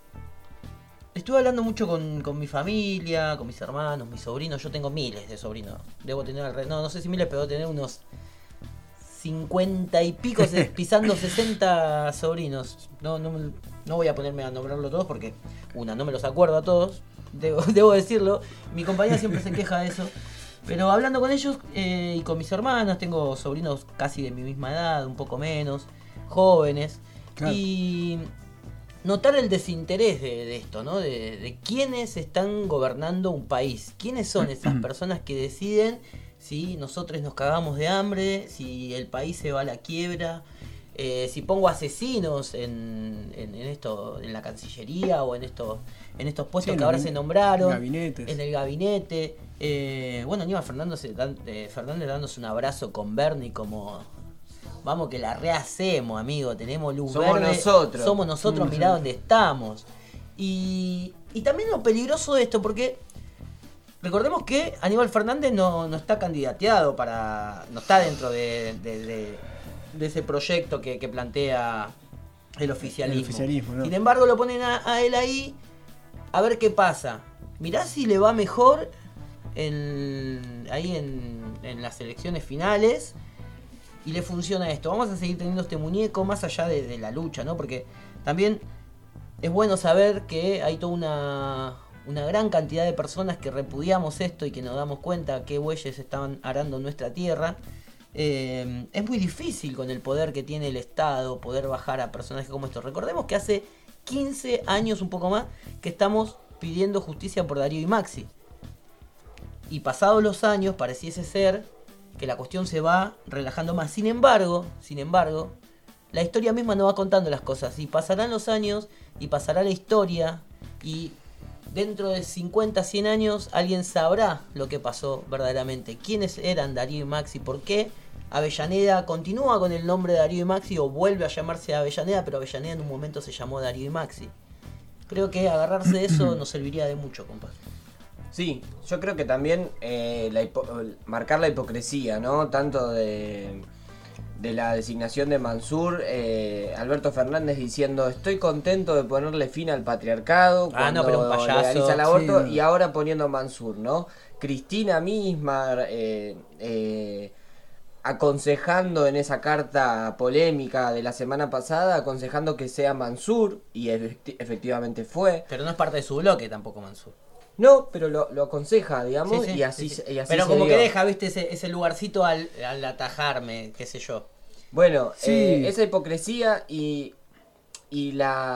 [SPEAKER 1] estuve hablando mucho con, con mi familia, con mis hermanos, mis sobrinos. Yo tengo miles de sobrinos. Debo tener alrededor, no, no sé si miles, pero debo tener unos cincuenta y pico, pisando sesenta sobrinos. No, no, no voy a ponerme a nombrarlo todos porque, una, no me los acuerdo a todos. Debo, debo decirlo. Mi compañía siempre se queja de eso. Pero hablando con ellos eh, y con mis hermanos, tengo sobrinos casi de mi misma edad, un poco menos, jóvenes. Claro. Y... notar el desinterés de, de esto, ¿no? De, de quiénes están gobernando un país. ¿Quiénes son esas personas que deciden si nosotros nos cagamos de hambre, si el país se va a la quiebra, eh, si pongo asesinos en, en, en esto, en la Cancillería o en estos, en estos puestos sí, que ahora se nombraron,
[SPEAKER 6] gabinetes.
[SPEAKER 1] En el gabinete. Eh, bueno, Aníbal Fernández, eh, Fernández dándose un abrazo con Bernie como... Vamos que la rehacemos, amigo, tenemos luz
[SPEAKER 9] somos
[SPEAKER 1] verde.
[SPEAKER 9] Nosotros.
[SPEAKER 1] Somos nosotros, mirá dónde estamos. Y, y también lo peligroso de esto, porque recordemos que Aníbal Fernández no, no está candidateado para... no está dentro de, de, de, de ese proyecto que, que plantea el oficialismo.
[SPEAKER 6] El oficialismo, ¿no?
[SPEAKER 1] Sin embargo, lo ponen a, a él ahí a ver qué pasa. Mirá si le va mejor en, ahí en, en las elecciones finales y le funciona esto. Vamos a seguir teniendo este muñeco más allá de, de la lucha, ¿no? Porque también es bueno saber que hay toda una, una gran cantidad de personas que repudiamos esto y que nos damos cuenta qué bueyes estaban arando nuestra tierra. Eh, es muy difícil con el poder que tiene el Estado poder bajar a personajes como estos. Recordemos que hace quince años, un poco más, que estamos pidiendo justicia por Darío y Maxi. Y pasados los años pareciese ser que la cuestión se va relajando más. Sin embargo, sin embargo, la historia misma nos va contando las cosas. Y pasarán los años y pasará la historia y dentro de cincuenta, cien años alguien sabrá lo que pasó verdaderamente. ¿Quiénes eran Darío y Maxi? ¿Por qué Avellaneda continúa con el nombre de Darío y Maxi o vuelve a llamarse Avellaneda, pero Avellaneda en un momento se llamó Darío y Maxi? Creo que agarrarse de eso nos serviría de mucho, compadre.
[SPEAKER 9] Sí, yo creo que también eh, la hipo- marcar la hipocresía, ¿no? Tanto de, de la designación de Mansur, eh, Alberto Fernández diciendo estoy contento de ponerle fin al patriarcado
[SPEAKER 1] Ah,
[SPEAKER 9] cuando
[SPEAKER 1] no, pero un payaso.
[SPEAKER 9] legaliza el aborto,
[SPEAKER 1] Sí.
[SPEAKER 9] y ahora poniendo Mansur, ¿no? Cristina misma eh, eh, aconsejando en esa carta polémica de la semana pasada, aconsejando que sea Mansur, y efecti- efectivamente fue.
[SPEAKER 1] Pero no es parte de su bloque tampoco Mansur.
[SPEAKER 9] No, pero lo, lo aconseja, digamos,
[SPEAKER 1] Sí, sí,
[SPEAKER 9] y así,
[SPEAKER 1] sí, sí.
[SPEAKER 9] y así
[SPEAKER 1] Pero
[SPEAKER 9] se
[SPEAKER 1] como
[SPEAKER 9] dio.
[SPEAKER 1] que deja, viste, ese, ese lugarcito al, al atajarme, qué sé yo.
[SPEAKER 9] Bueno,
[SPEAKER 1] Sí.
[SPEAKER 9] eh, esa hipocresía y, y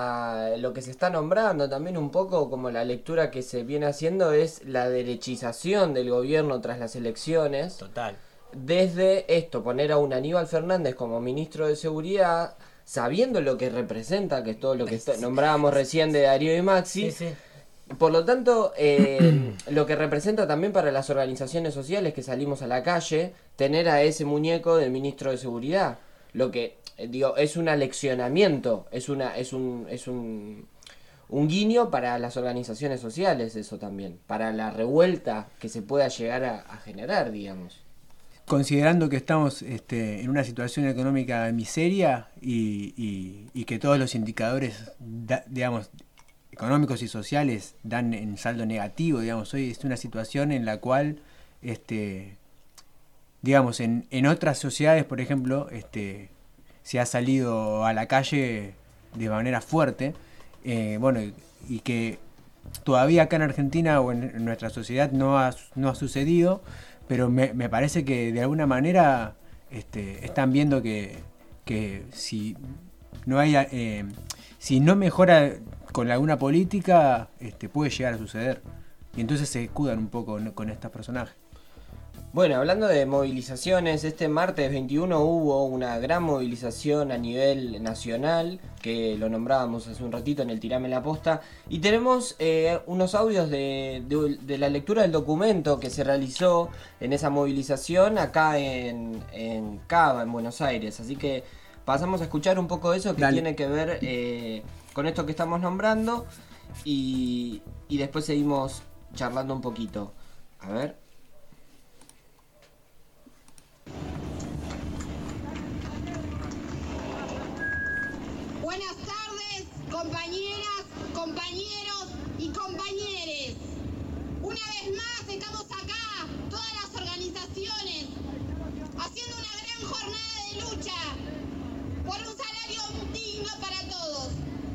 [SPEAKER 9] la lo que se está nombrando también un poco como la lectura que se viene haciendo es la derechización del gobierno tras las elecciones.
[SPEAKER 1] Total.
[SPEAKER 9] Desde esto, poner a un Aníbal Fernández como ministro de Seguridad, sabiendo lo que representa, que es todo lo que está- nombrábamos recién de Darío y Maxi.
[SPEAKER 1] Sí, sí.
[SPEAKER 9] Por lo tanto, eh, lo que representa también para las organizaciones sociales que salimos a la calle, tener a ese muñeco del ministro de Seguridad. Lo que, eh, digo, es un aleccionamiento, es una es un es un, un guiño para las organizaciones sociales, eso también, para la revuelta que se pueda llegar a, a generar, digamos.
[SPEAKER 6] Considerando que estamos este, en una situación económica de miseria y, y, y que todos los indicadores, da, digamos, económicos y sociales dan en saldo negativo, digamos, hoy es una situación en la cual, este, digamos, en, en otras sociedades, por ejemplo, este, se ha salido a la calle de manera fuerte, eh, bueno, y, y que todavía acá en Argentina o en, en nuestra sociedad no ha, no ha sucedido, pero me, me parece que de alguna manera este, están viendo que, que si no hay, eh, si no mejora con alguna política, este, puede llegar a suceder. Y entonces se escudan un poco con, con estos personajes.
[SPEAKER 9] Bueno, hablando de movilizaciones, este martes veintiuno hubo una gran movilización a nivel nacional, que lo nombrábamos hace un ratito en el Tirame la Posta, y tenemos eh, unos audios de, de, de la lectura del documento que se realizó en esa movilización acá en, en Cava, en Buenos Aires, así que pasamos a escuchar un poco de eso que
[SPEAKER 6] Dale.
[SPEAKER 9] tiene que ver eh, con esto que estamos nombrando, y, y después seguimos charlando un poquito. A ver...
[SPEAKER 17] Buenas tardes, compañeras, compañeros y compañeres. Una vez más estamos acá, todas las organizaciones, haciendo una gran jornada de lucha por un salario digno para todos.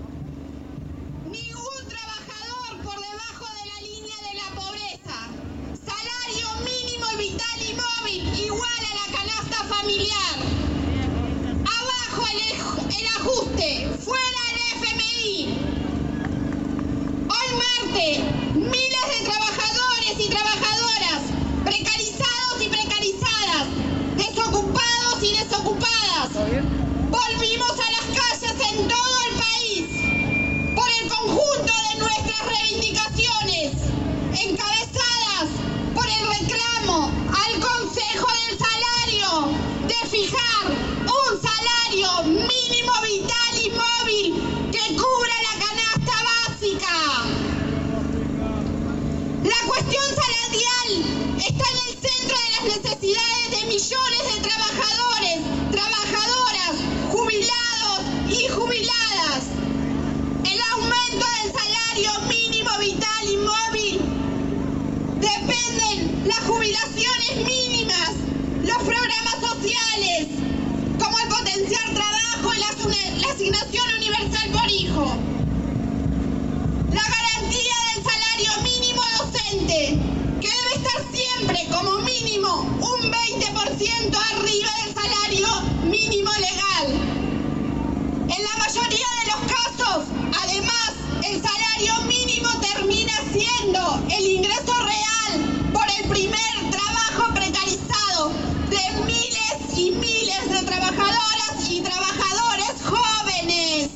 [SPEAKER 17] Ningún trabajador por debajo de la línea de la pobreza. Salario mínimo y vital y móvil igual a la canasta familiar. Abajo el, el ajuste, fuera el F M I. Hoy martes, miles de trabajadores y trabajadoras, precarizados y precarizadas, desocupados y desocupadas, volvimos a las calles en todo el país por el conjunto de nuestras reivindicaciones, encabezadas por el reclamo al Consejo del Salario de fijar un salario mínimo vital y móvil que cubra la canasta básica. La cuestión salarial está en el centro de las necesidades de millones de trabajadores, trabajadoras, jubilados y jubiladas. El aumento del salario mínimo vital y móvil dependen asignación universal por hijo, la garantía del salario mínimo docente, que debe estar siempre como mínimo un veinte por ciento arriba del salario mínimo legal. En la mayoría de los casos, además, el salario mínimo termina siendo el ingreso real por el primer trabajo precarizado de miles y miles de trabajadoras y trabajadores jóvenes.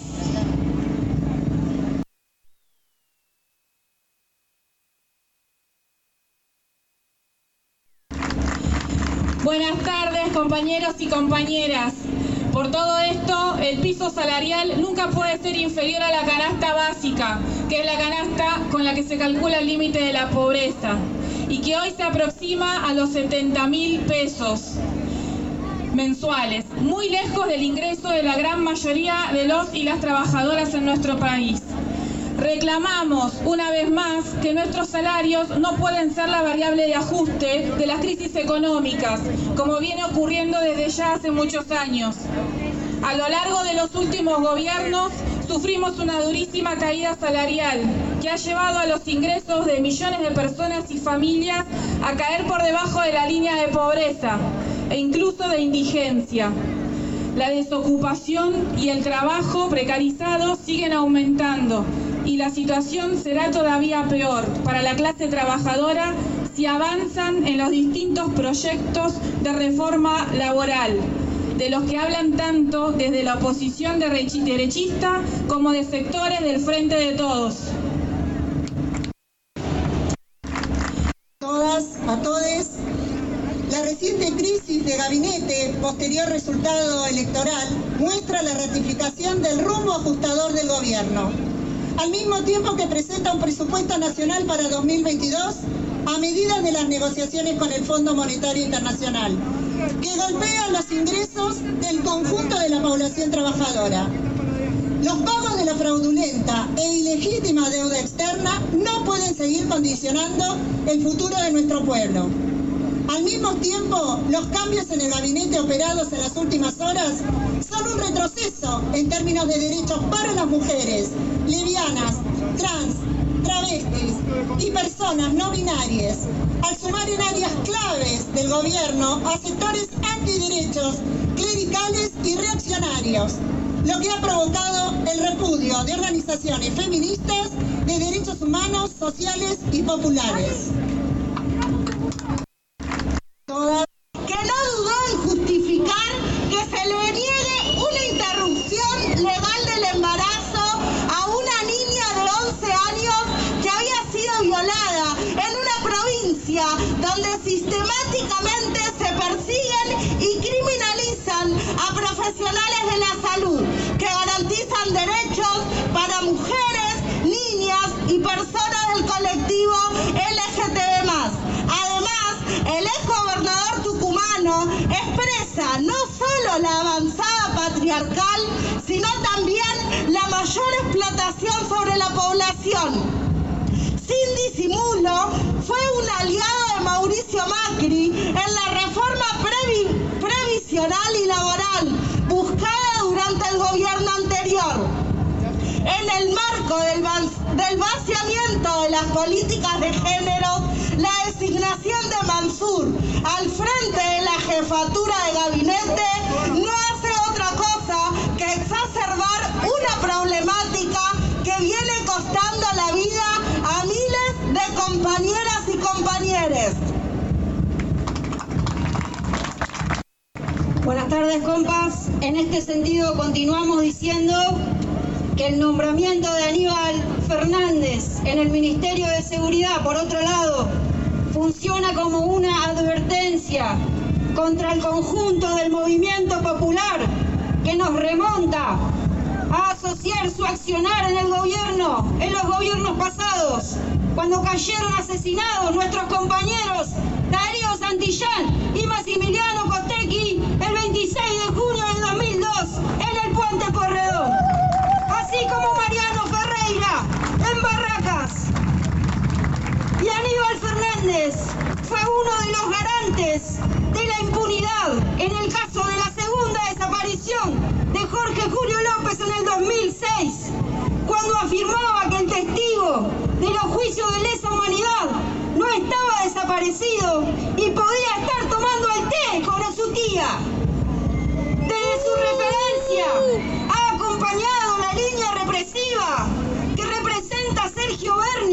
[SPEAKER 18] Buenas tardes, compañeros y compañeras. Por todo esto, el piso salarial nunca puede ser inferior a la canasta básica, que es la canasta con la que se calcula el límite de la pobreza, y que hoy se aproxima a los setenta mil pesos mensuales, muy lejos del ingreso de la gran mayoría de los y las trabajadoras en nuestro país. Reclamamos una vez más que nuestros salarios no pueden ser la variable de ajuste de las crisis económicas, como viene ocurriendo desde ya hace muchos años. A lo largo de los últimos gobiernos sufrimos una durísima caída salarial que ha llevado a los ingresos de millones de personas y familias a caer por debajo de la línea de pobreza e incluso de indigencia. La desocupación y el trabajo precarizado siguen aumentando y la situación será todavía peor para la clase trabajadora si avanzan en los distintos proyectos de reforma laboral, de los que hablan tanto desde la oposición derechista como de sectores del Frente de Todos.
[SPEAKER 19] Todas, a todes, la reciente crisis de gabinete, posterior resultado electoral, muestra la ratificación del rumbo ajustador del gobierno, al mismo tiempo que presenta un presupuesto nacional para dos mil veintidós a medida de las negociaciones con el Fondo Monetario Internacional, que golpean los ingresos del conjunto de la población trabajadora. Los pagos de la fraudulenta e ilegítima deuda externa no pueden seguir condicionando el futuro de nuestro pueblo. Al mismo tiempo, los cambios en el gabinete operados en las últimas horas son un retroceso en términos de derechos para las mujeres, lesbianas, trans, travestis y personas no binarias, al sumar en áreas claves del gobierno a sectores antiderechos, clericales y reaccionarios, lo que ha provocado el repudio de organizaciones feministas de derechos humanos, sociales y populares.
[SPEAKER 17] Que no dudó en justificar que se le niegue una interrupción legal del embarazo a una niña de once años que había sido violada en una provincia donde sistemáticamente se persiguen y criminalizan a profesionales de la salud que garantizan derechos para mujeres, niñas y personas del colectivo L G B T más. Además, el ex gobernador tucumano expresa no solo la avanzada patriarcal, sino también la mayor explotación sobre la población. Sin disimulo, fue un aliado de Mauricio Macri en la reforma previ previsional y laboral buscada durante el gobierno anterior. En el marco del, del vaciamiento de las políticas de género, la designación de Mansur al frente de la jefatura de gabinete no hace otra cosa que exacerbar una problemática que viene costando la vida a miles de compañeras y compañeros.
[SPEAKER 20] Buenas tardes, compas. En este sentido continuamos diciendo que el nombramiento de Aníbal Fernández en el Ministerio de Seguridad, por otro lado, funciona como una advertencia contra el conjunto del movimiento popular que nos remonta a asociar su accionar en el gobierno, en los gobiernos pasados, cuando cayeron asesinados nuestros compañeros Darío Santillán y Maximiliano Costecchi el veintiséis de junio del dos mil dos en el Puente Corredor, así como Mariano Ferreira en Barracas. Y Aníbal Fernández fue uno de los garantes de la impunidad en el caso de la segunda desaparición de Jorge Julio López en el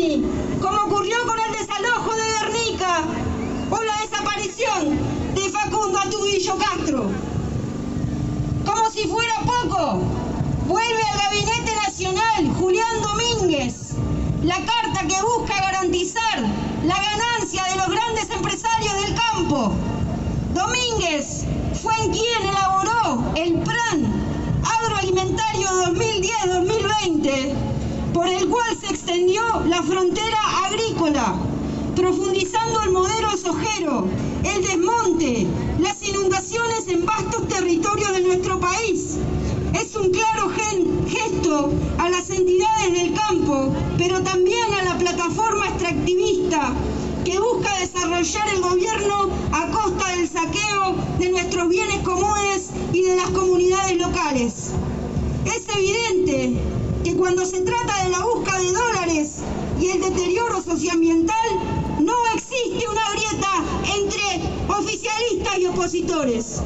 [SPEAKER 20] Rini, como ocurrió con el desalojo de Guernica o la desaparición de Facundo Atudillo Castro. Como si fuera poco, vuelve al Gabinete Nacional Julián Domínguez, la carta que busca garantizar la ganancia de los grandes empresarios del campo. Domínguez fue en quien elaboró el Plan Agroalimentario dos mil diez a dos mil veinte, por el cual se extendió la frontera agrícola, profundizando el modelo sojero, el desmonte, las inundaciones en vastos territorios de nuestro país. Es un claro gesto a las entidades del campo, pero también a la plataforma extractivista que busca desarrollar el gobierno a costa del saqueo de nuestros bienes comunes y de las comunidades locales. Es evidente que cuando se trata de la búsqueda de dólares y el deterioro socioambiental, no existe una grieta entre oficialistas y opositores.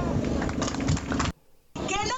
[SPEAKER 20] Que no...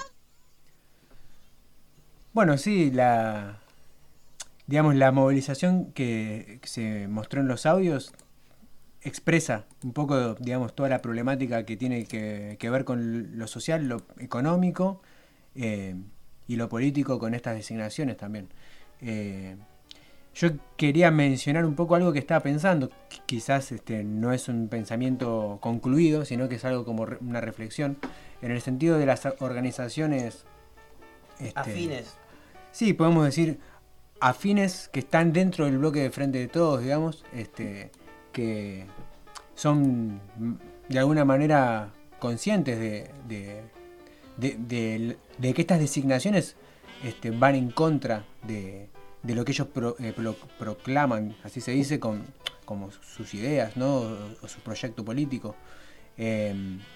[SPEAKER 6] Bueno, sí, la digamos la movilización que se mostró en los audios expresa un poco, digamos, toda la problemática que tiene que, que ver con lo social, lo económico eh, y lo político con estas designaciones también. Eh, yo quería mencionar un poco algo que estaba pensando, quizás este, no es un pensamiento concluido, sino que es algo como re, una reflexión, en el sentido de las organizaciones este,
[SPEAKER 1] afines.
[SPEAKER 6] Sí, podemos decir afines que están dentro del bloque de Frente de Todos, digamos, este, que son de alguna manera conscientes de, de, de, de, de que estas designaciones este, van en contra de, de lo que ellos pro, eh, pro, proclaman, así se dice, con como sus ideas, ¿no? o, o su proyecto político. Eh,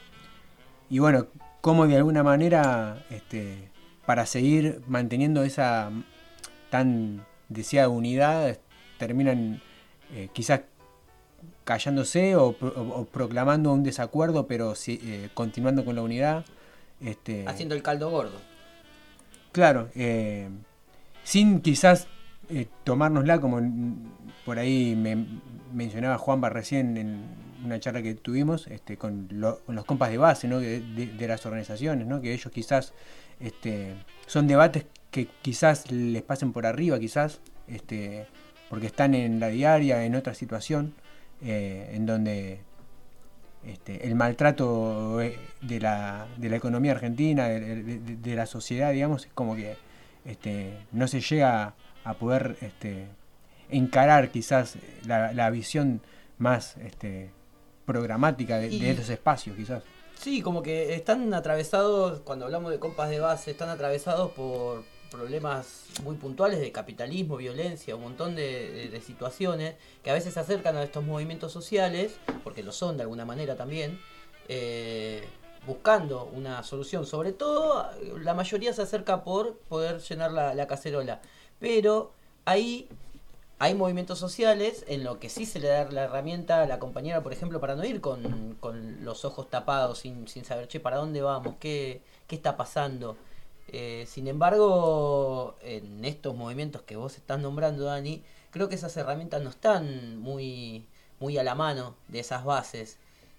[SPEAKER 6] y bueno, cómo de alguna manera, este, para seguir manteniendo esa tan deseada unidad, terminan eh, quizás callándose o, o, o proclamando un desacuerdo, pero si, eh, continuando con la unidad. Este,
[SPEAKER 1] haciendo el caldo gordo.
[SPEAKER 6] Claro, eh, sin quizás eh, tomárnosla como por ahí me mencionaba Juanpa recién en una charla que tuvimos este, con, lo, con los compas de base, ¿no? de, de, de las organizaciones, ¿no? Que ellos quizás este, son debates que quizás les pasen por arriba, quizás este, porque están en la diaria, en otra situación, eh, en donde este, el maltrato de la, de la economía argentina, de, de, de la sociedad, digamos, es como que este, no se llega a poder este, encarar quizás la, la visión más este, programática de, de estos espacios, quizás.
[SPEAKER 1] Sí, como que están atravesados, cuando hablamos de compas de base, están atravesados por problemas muy puntuales de capitalismo, violencia, un montón de, de, de situaciones que a veces se acercan a estos movimientos sociales, porque lo son de alguna manera también, eh, buscando una solución. Sobre todo, la mayoría se acerca por poder llenar la, la cacerola, pero ahí hay movimientos sociales en lo que sí se le da la herramienta a la compañera, por ejemplo, para no ir con, con los ojos tapados, sin, sin saber, che, ¿para dónde vamos? ¿Qué, qué está pasando? Eh, sin embargo, en estos movimientos que vos estás nombrando, Dani, creo que esas herramientas no están muy, muy a la mano de esas bases.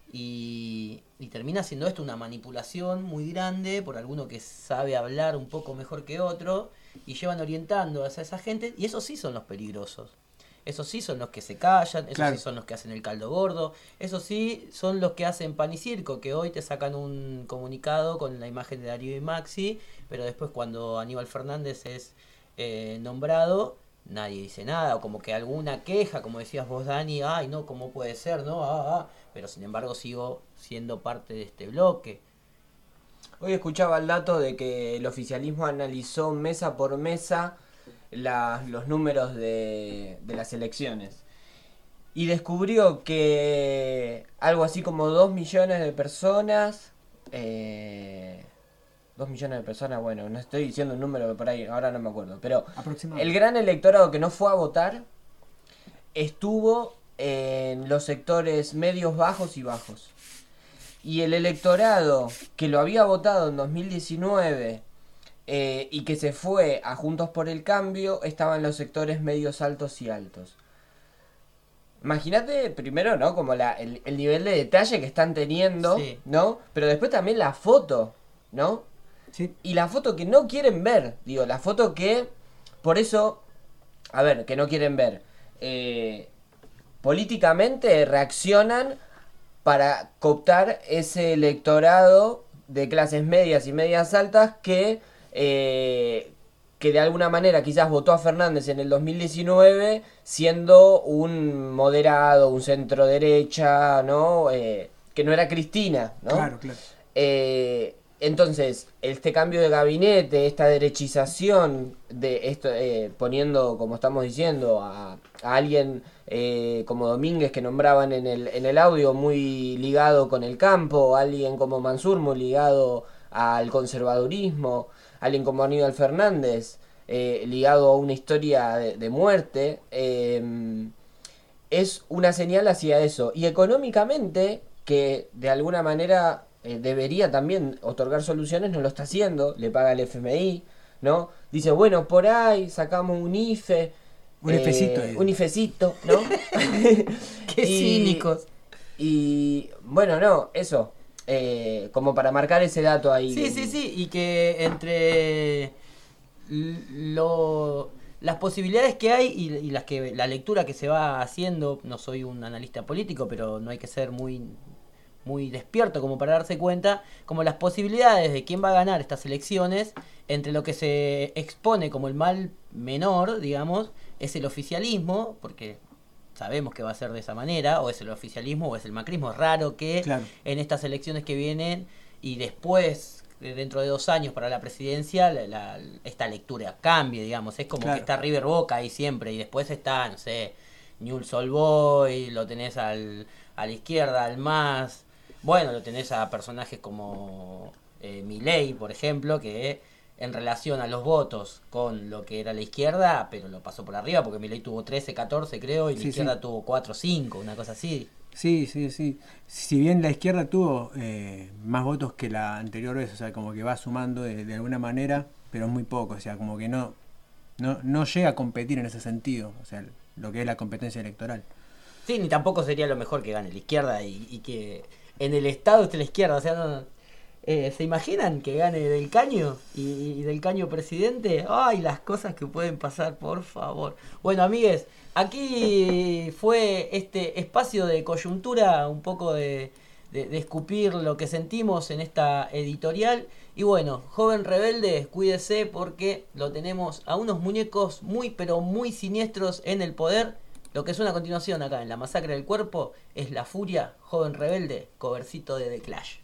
[SPEAKER 1] Y, y termina siendo esto una manipulación muy grande por alguno que sabe hablar un poco mejor que otro, y llevan orientando a esa gente, y esos sí son los peligrosos. Esos sí son los que se callan, esos
[SPEAKER 6] Claro.
[SPEAKER 1] sí son los que hacen el caldo gordo, esos sí son los que hacen pan y circo, que hoy te sacan un comunicado con la imagen de Darío y Maxi, pero después cuando Aníbal Fernández es eh, nombrado, nadie dice nada, o como que alguna queja, como decías vos, Dani, ay no, ¿cómo puede ser? No, ah, ah. Pero sin embargo sigo siendo parte de este bloque.
[SPEAKER 9] Hoy escuchaba el dato de que el oficialismo analizó mesa por mesa la, los números de, de las elecciones y descubrió que algo así como dos millones de personas, eh, dos millones de personas, bueno, no estoy diciendo un número por ahí, ahora no me acuerdo, pero el gran electorado que no fue a votar estuvo en los sectores medios, bajos y bajos. Y el electorado que lo había votado en dos mil diecinueve eh, y que se fue a Juntos por el Cambio, estaba en los sectores medios altos y altos. Imagínate primero, ¿no? Como la, el, el nivel de detalle que están teniendo, sí. ¿no? Pero después también la foto, ¿no?
[SPEAKER 6] Sí.
[SPEAKER 9] Y la foto que no quieren ver, digo, la foto que, por eso, a ver, que no quieren ver. Eh, políticamente reaccionan para cooptar ese electorado de clases medias y medias altas que, eh, que de alguna manera quizás votó a Fernández en el dos mil diecinueve siendo un moderado, un centro derecha, ¿no? Eh, que no era Cristina, ¿no?
[SPEAKER 6] Claro, claro.
[SPEAKER 9] Eh, entonces, este cambio de gabinete, esta derechización de esto, eh, poniendo, como estamos diciendo, a, a alguien eh, como Domínguez que nombraban en el, en el audio, muy ligado con el campo, alguien como Mansur muy ligado al conservadurismo, alguien como Aníbal Fernández eh, ligado a una historia de, de muerte, eh, es una señal hacia eso. Y económicamente, que de alguna manera eh, debería también otorgar soluciones, no lo está haciendo, le paga el F M I, ¿no? Dice, bueno, por ahí sacamos un I F E.
[SPEAKER 6] Un
[SPEAKER 9] eh,
[SPEAKER 6] ifecito.
[SPEAKER 9] Un ifecito, ¿no?
[SPEAKER 1] Qué y, cínicos.
[SPEAKER 9] Y bueno, no, eso. Eh, como para marcar ese dato ahí.
[SPEAKER 1] Sí, sí, sí. Y que entre lo, las posibilidades que hay y, y las que la lectura que se va haciendo, no soy un analista político, pero no hay que ser muy... muy despierto como para darse cuenta, como las posibilidades de quién va a ganar estas elecciones, entre lo que se expone como el mal menor, digamos, es el oficialismo, porque sabemos que va a ser de esa manera, o es el oficialismo o es el macrismo. Es raro que claro. en estas elecciones que vienen y después, dentro de dos años para la presidencia, la, la, esta lectura cambie, digamos. Es como claro. que está River Boca ahí siempre, y después está, no sé, Newell's Old Boys, lo tenés al, a la izquierda, al MAS. Bueno, lo tenés a personajes como eh, Milei, por ejemplo, que en relación a los votos con lo que era la izquierda, pero lo pasó por arriba, porque Milei tuvo trece, catorce, creo, y la sí, izquierda sí. tuvo cuatro, cinco, una cosa así.
[SPEAKER 6] Sí, sí, sí. Si bien la izquierda tuvo eh, más votos que la anterior vez, o sea, como que va sumando de, de alguna manera, pero muy poco, o sea, como que no, no, no llega a competir en ese sentido, o sea, lo que es la competencia electoral.
[SPEAKER 1] Sí, ni tampoco sería lo mejor que gane la izquierda y, y que en el Estado esté la izquierda, o sea, no, eh, ¿se imaginan que gane Del Caño y, y Del Caño presidente? ¡Ay, las cosas que pueden pasar, por favor! Bueno, amigues, aquí fue este espacio de coyuntura, un poco de, de, de escupir lo que sentimos en esta editorial. Y bueno, joven rebelde, cuídese porque lo tenemos a unos muñecos muy, pero muy siniestros en el poder. Lo que suena a continuación acá en La Masacre del Cuerpo es La Furia, joven rebelde, covercito de The Clash.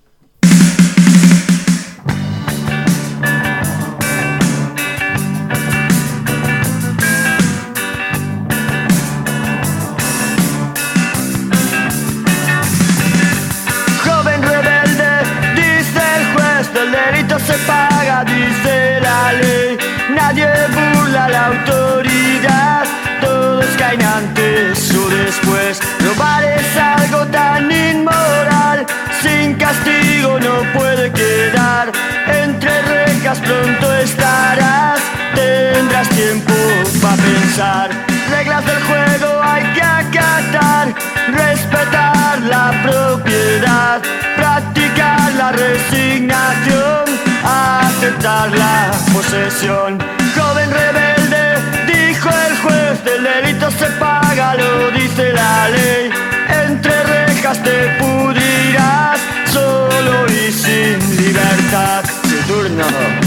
[SPEAKER 21] Joven rebelde, dice el juez, el delito se paga, dice la ley. Nadie burla la autoridad, todos caen antes o después. Robar es algo tan inmoral, sin castigo no puede quedar. Entre rejas pronto estarás, tendrás tiempo para pensar. Reglas del juego hay que acatar, respetar la propiedad, practicar la resignación, aceptar la posesión. Joven rebelde, dijo el juez, del delito se paga, lo dice la ley. Entre rejas te pudrirás, solo y sin libertad. Su turno.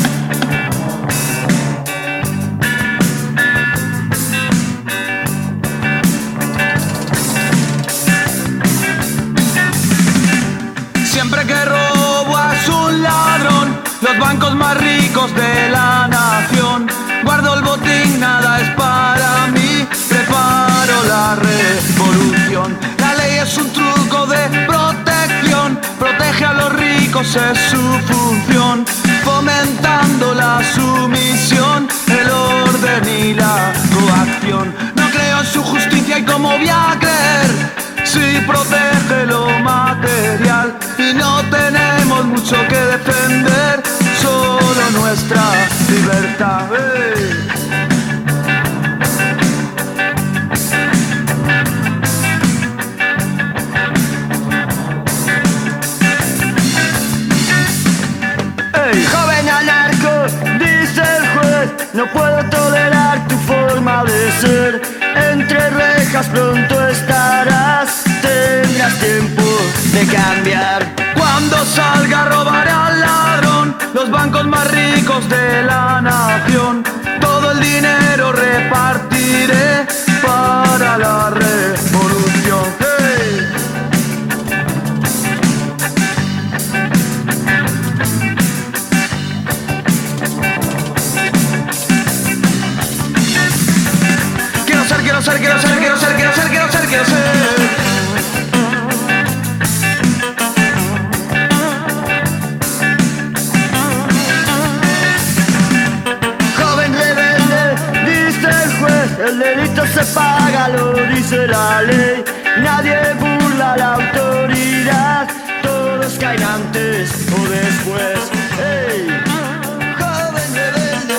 [SPEAKER 12] Siempre que robo es un ladrón, los bancos más ricos de la nación. Guardo el botín, nada es para mí, preparo la revolución. La ley es un truco de protección, protege a los ricos, es su función. Fomentando la sumisión, el orden y la coacción. No creo en su justicia y cómo voy a creer si protege lo material. Y no tenemos mucho que defender, solo nuestra
[SPEAKER 21] libertad. ¡Hey! ¡Hey! Joven anarco, dice el juez, no puedo tolerar tu forma de ser. Entre rejas pronto estarás, tendrás tiempo de cambiar. Cuando salga robaré al ladrón los bancos más ricos de la nación. Todo el dinero repartiré para la revolución. ¡Hey! Quiero ser, quiero ser, quiero ser, quiero ser, quiero ser, quiero ser, quiero ser. El delito se paga, lo dice la ley. Nadie burla la autoridad. Todos caen antes o después. ¡Hey! Joven rebelde.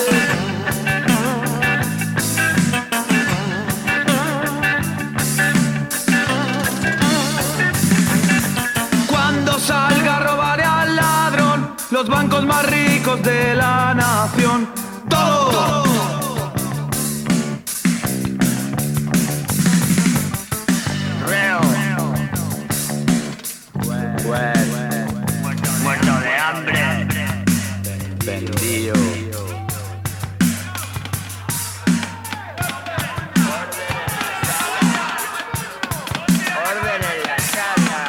[SPEAKER 21] Cuando salga robaré al ladrón los bancos más ricos de la nación. ¡Todo! Muerto de hambre, vendido. Orden en la sala.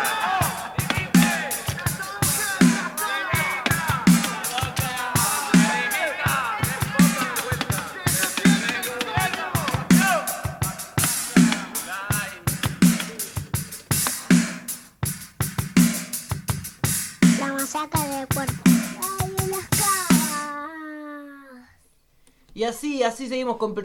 [SPEAKER 3] La masacre del cuerpo. ¡Ay, las cabas!
[SPEAKER 8] Y así, así seguimos con...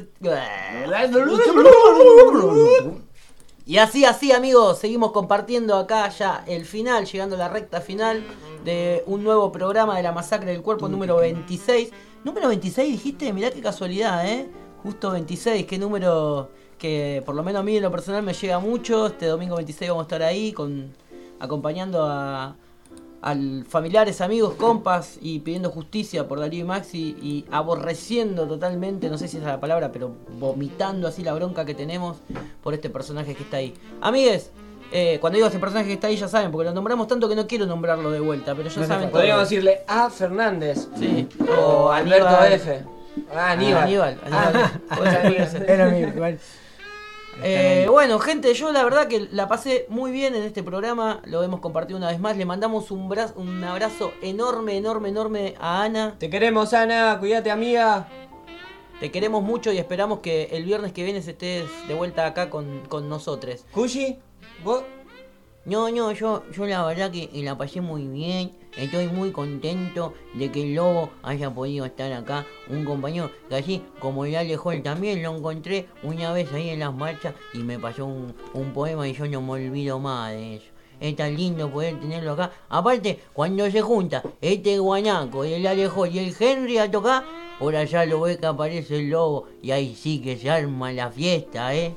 [SPEAKER 8] Y así, así, amigos, seguimos compartiendo acá ya el final, llegando a la recta final de un nuevo programa de la masacre del cuerpo número veintiséis. Número veintiséis, dijiste, mirá qué casualidad, ¿eh? Justo veintiséis, qué número que por lo menos a mí en lo personal me llega mucho. Este domingo veintiséis vamos a estar ahí con acompañando a... al familiares, amigos, compas y pidiendo justicia por Darío y Maxi y aborreciendo totalmente, no sé si esa es la palabra, pero vomitando así la bronca que tenemos por este personaje que está ahí. Amigues, eh, cuando digo este personaje que está ahí ya saben, porque lo nombramos tanto que no quiero nombrarlo de vuelta, pero ya
[SPEAKER 9] No
[SPEAKER 8] saben.
[SPEAKER 9] podríamos decirle A. Fernández.
[SPEAKER 8] Sí.
[SPEAKER 9] O Alberto
[SPEAKER 8] Aníbal.
[SPEAKER 9] F. Ah, Aníbal.
[SPEAKER 8] Aníbal, Aníbal.
[SPEAKER 9] Ah,
[SPEAKER 8] Puede ser, puede ser.
[SPEAKER 6] Era amigo, igual.
[SPEAKER 8] Eh, bueno, gente, yo la verdad que la pasé muy bien en este programa. Lo hemos compartido una vez más. Le mandamos un, brazo, un abrazo enorme, enorme, enorme a Ana.
[SPEAKER 9] Te queremos, Ana. Cuídate, amiga.
[SPEAKER 8] Te queremos mucho y esperamos que el viernes que viene estés de vuelta acá con, con nosotros.
[SPEAKER 9] ¿Cushi? ¿Vos?
[SPEAKER 1] No, no, yo, yo la verdad que la pasé muy bien. Estoy muy contento de que el Lobo haya podido estar acá. Un compañero que así como el Alejol también lo encontré una vez ahí en las marchas y me pasó un, un poema y yo no me olvido más de eso. Es tan lindo poder tenerlo acá. Aparte, cuando se junta este guanaco, el Alejol y el Henry a tocar, por allá lo ve que aparece el Lobo y ahí sí que se arma la fiesta, ¿eh?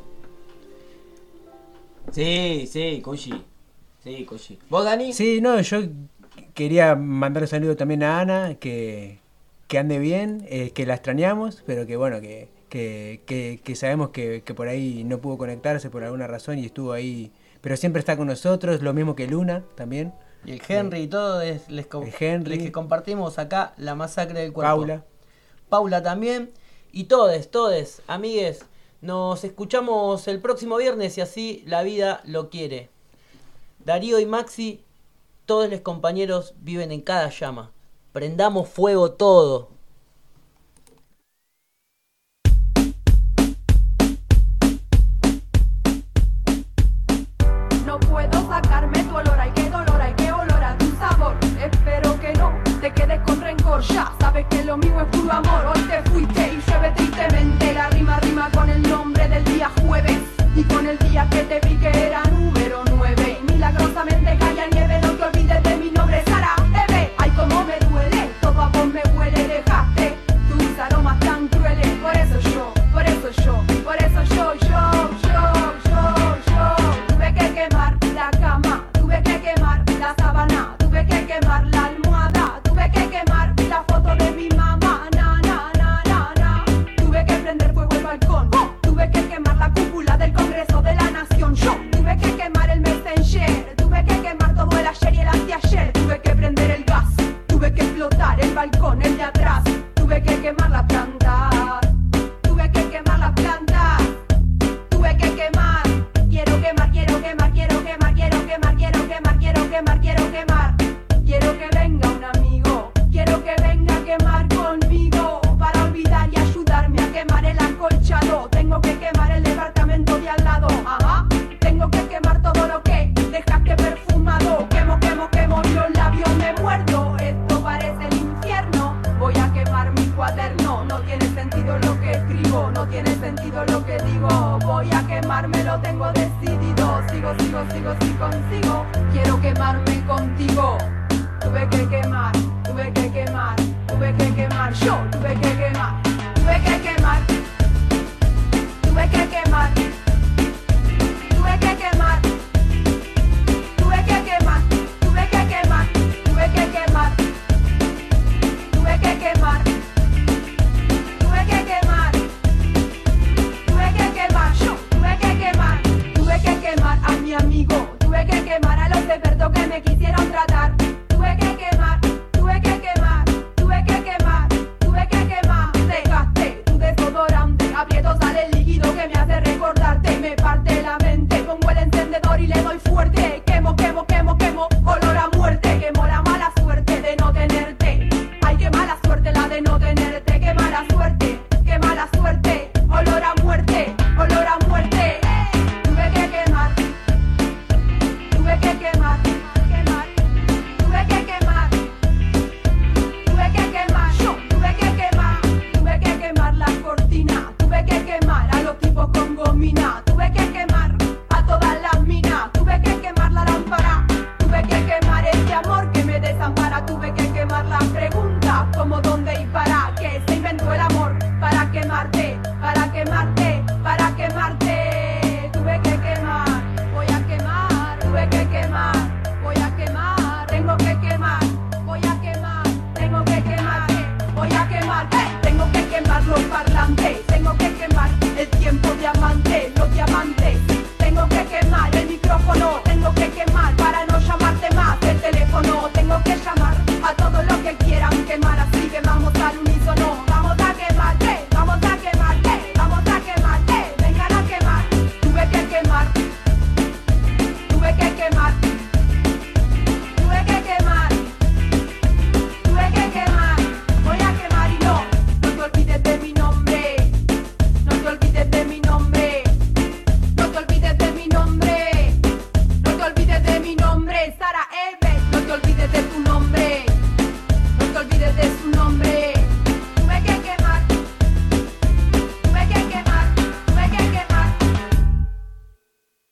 [SPEAKER 9] Sí, sí, Cushi. Sí, Cushi. ¿Vos, Dani?
[SPEAKER 6] Sí, no, yo quería mandar un saludo también a Ana, que, que ande bien, eh, que la extrañamos, pero que bueno, que, que, que, que sabemos que, que por ahí no pudo conectarse por alguna razón y estuvo ahí, pero siempre está con nosotros, lo mismo que Luna también.
[SPEAKER 8] Y el Henry y todo, es, les, co-
[SPEAKER 6] El Henry.
[SPEAKER 8] les que compartimos acá la masacre del cuerpo.
[SPEAKER 6] Paula.
[SPEAKER 8] Paula también. Y todes, todes, amigues, nos escuchamos el próximo viernes y así la vida lo quiere. Darío y Maxi, todos los compañeros viven en cada llama. Prendamos fuego todo.
[SPEAKER 2] No puedo sacarme tu olor, ay qué dolor, ay qué olor a tu sabor. Espero que no te quedes con rencor, ya sabes que lo mío es puro amor. Hoy te fuiste y llueve tristemente, la rima rima con el nombre del día jueves y con el día que te vi que era número nueve. Y milagrosamente caía nieve, no te olvides de mi nombre, Sara Eve. Ay como me duele, todo a vos me huele, dejaste tus balcón, el de atrás. Tuve que quemar las plantas, tuve que quemar las plantas, tuve que quemar. Quiero quemar, quiero quemar, quiero quemar, quiero quemar, quiero quemar, quiero quemar, quiero quemar. Quiero que venga un amigo, quiero que venga a quemar conmigo para olvidar y ayudarme a quemar el acolchado. Tengo que quemar el departamento de al lado, ajá. Tengo que quemar todo lo que dejaste perfumado. Quemo, quemo, quemo, los labios me muerdo. Esto parece el infierno. Voy a quemar mi cuaderno. No tiene sentido lo que escribo, no tiene sentido lo que digo. Voy a quemarme, lo tengo decidido. Sigo, sigo, sigo, si consigo. Quiero quemarme contigo. Tuve que quemar, tuve que quemar, tuve que quemar. Yo tuve que quemar, tuve que quemar, tuve que quemar. Tuve que quemar, tuve que quemar, tuve que quemar, tuve que quemar, tuve que quemar, tuve que quemar, tuve que quemar, yo tuve que quemar, tuve que quemar a mi amigo, tuve que quemar a los expertos que me quisieron tratar, tuve que quemar, tuve que quemar, tuve que quemar, tuve que quemar, dejaste tu desodorante, aprieto sale el líquido que me hace recordarte, me parte la mente. Pongo el encendedor y le doy fuerte. Quemo, quemo, quemo, quemo, olor a muerte. Quemo la mala suerte de no tenerte. Ay, qué mala suerte la de no tenerte. Qué mala suerte, qué mala suerte. Olor a muerte, olor a muerte. Tuve que quemar, tuve que quemar, quemar. Tuve que quemar, tuve que quemar. Yo tuve que quemar, tuve que quemar la cortina. Tuve que quemar a los tipos con gomina. Tuve que quemar a todas las minas. Tuve que quemar la lámpara. Tuve que quemar ese amor que me desampara. Tuve que quemar la pregunta como dónde y para qué se inventó el amor. Para quemarte, para quemarte, para quemarte. Tuve que quemar, voy a quemar. Tuve que quemar, voy a quemar. Tengo que quemar, voy a quemar. Tengo que quemar, voy a quemar. Hey, tengo que quemar los parlantes. Tengo que quemar el tiempo de amante.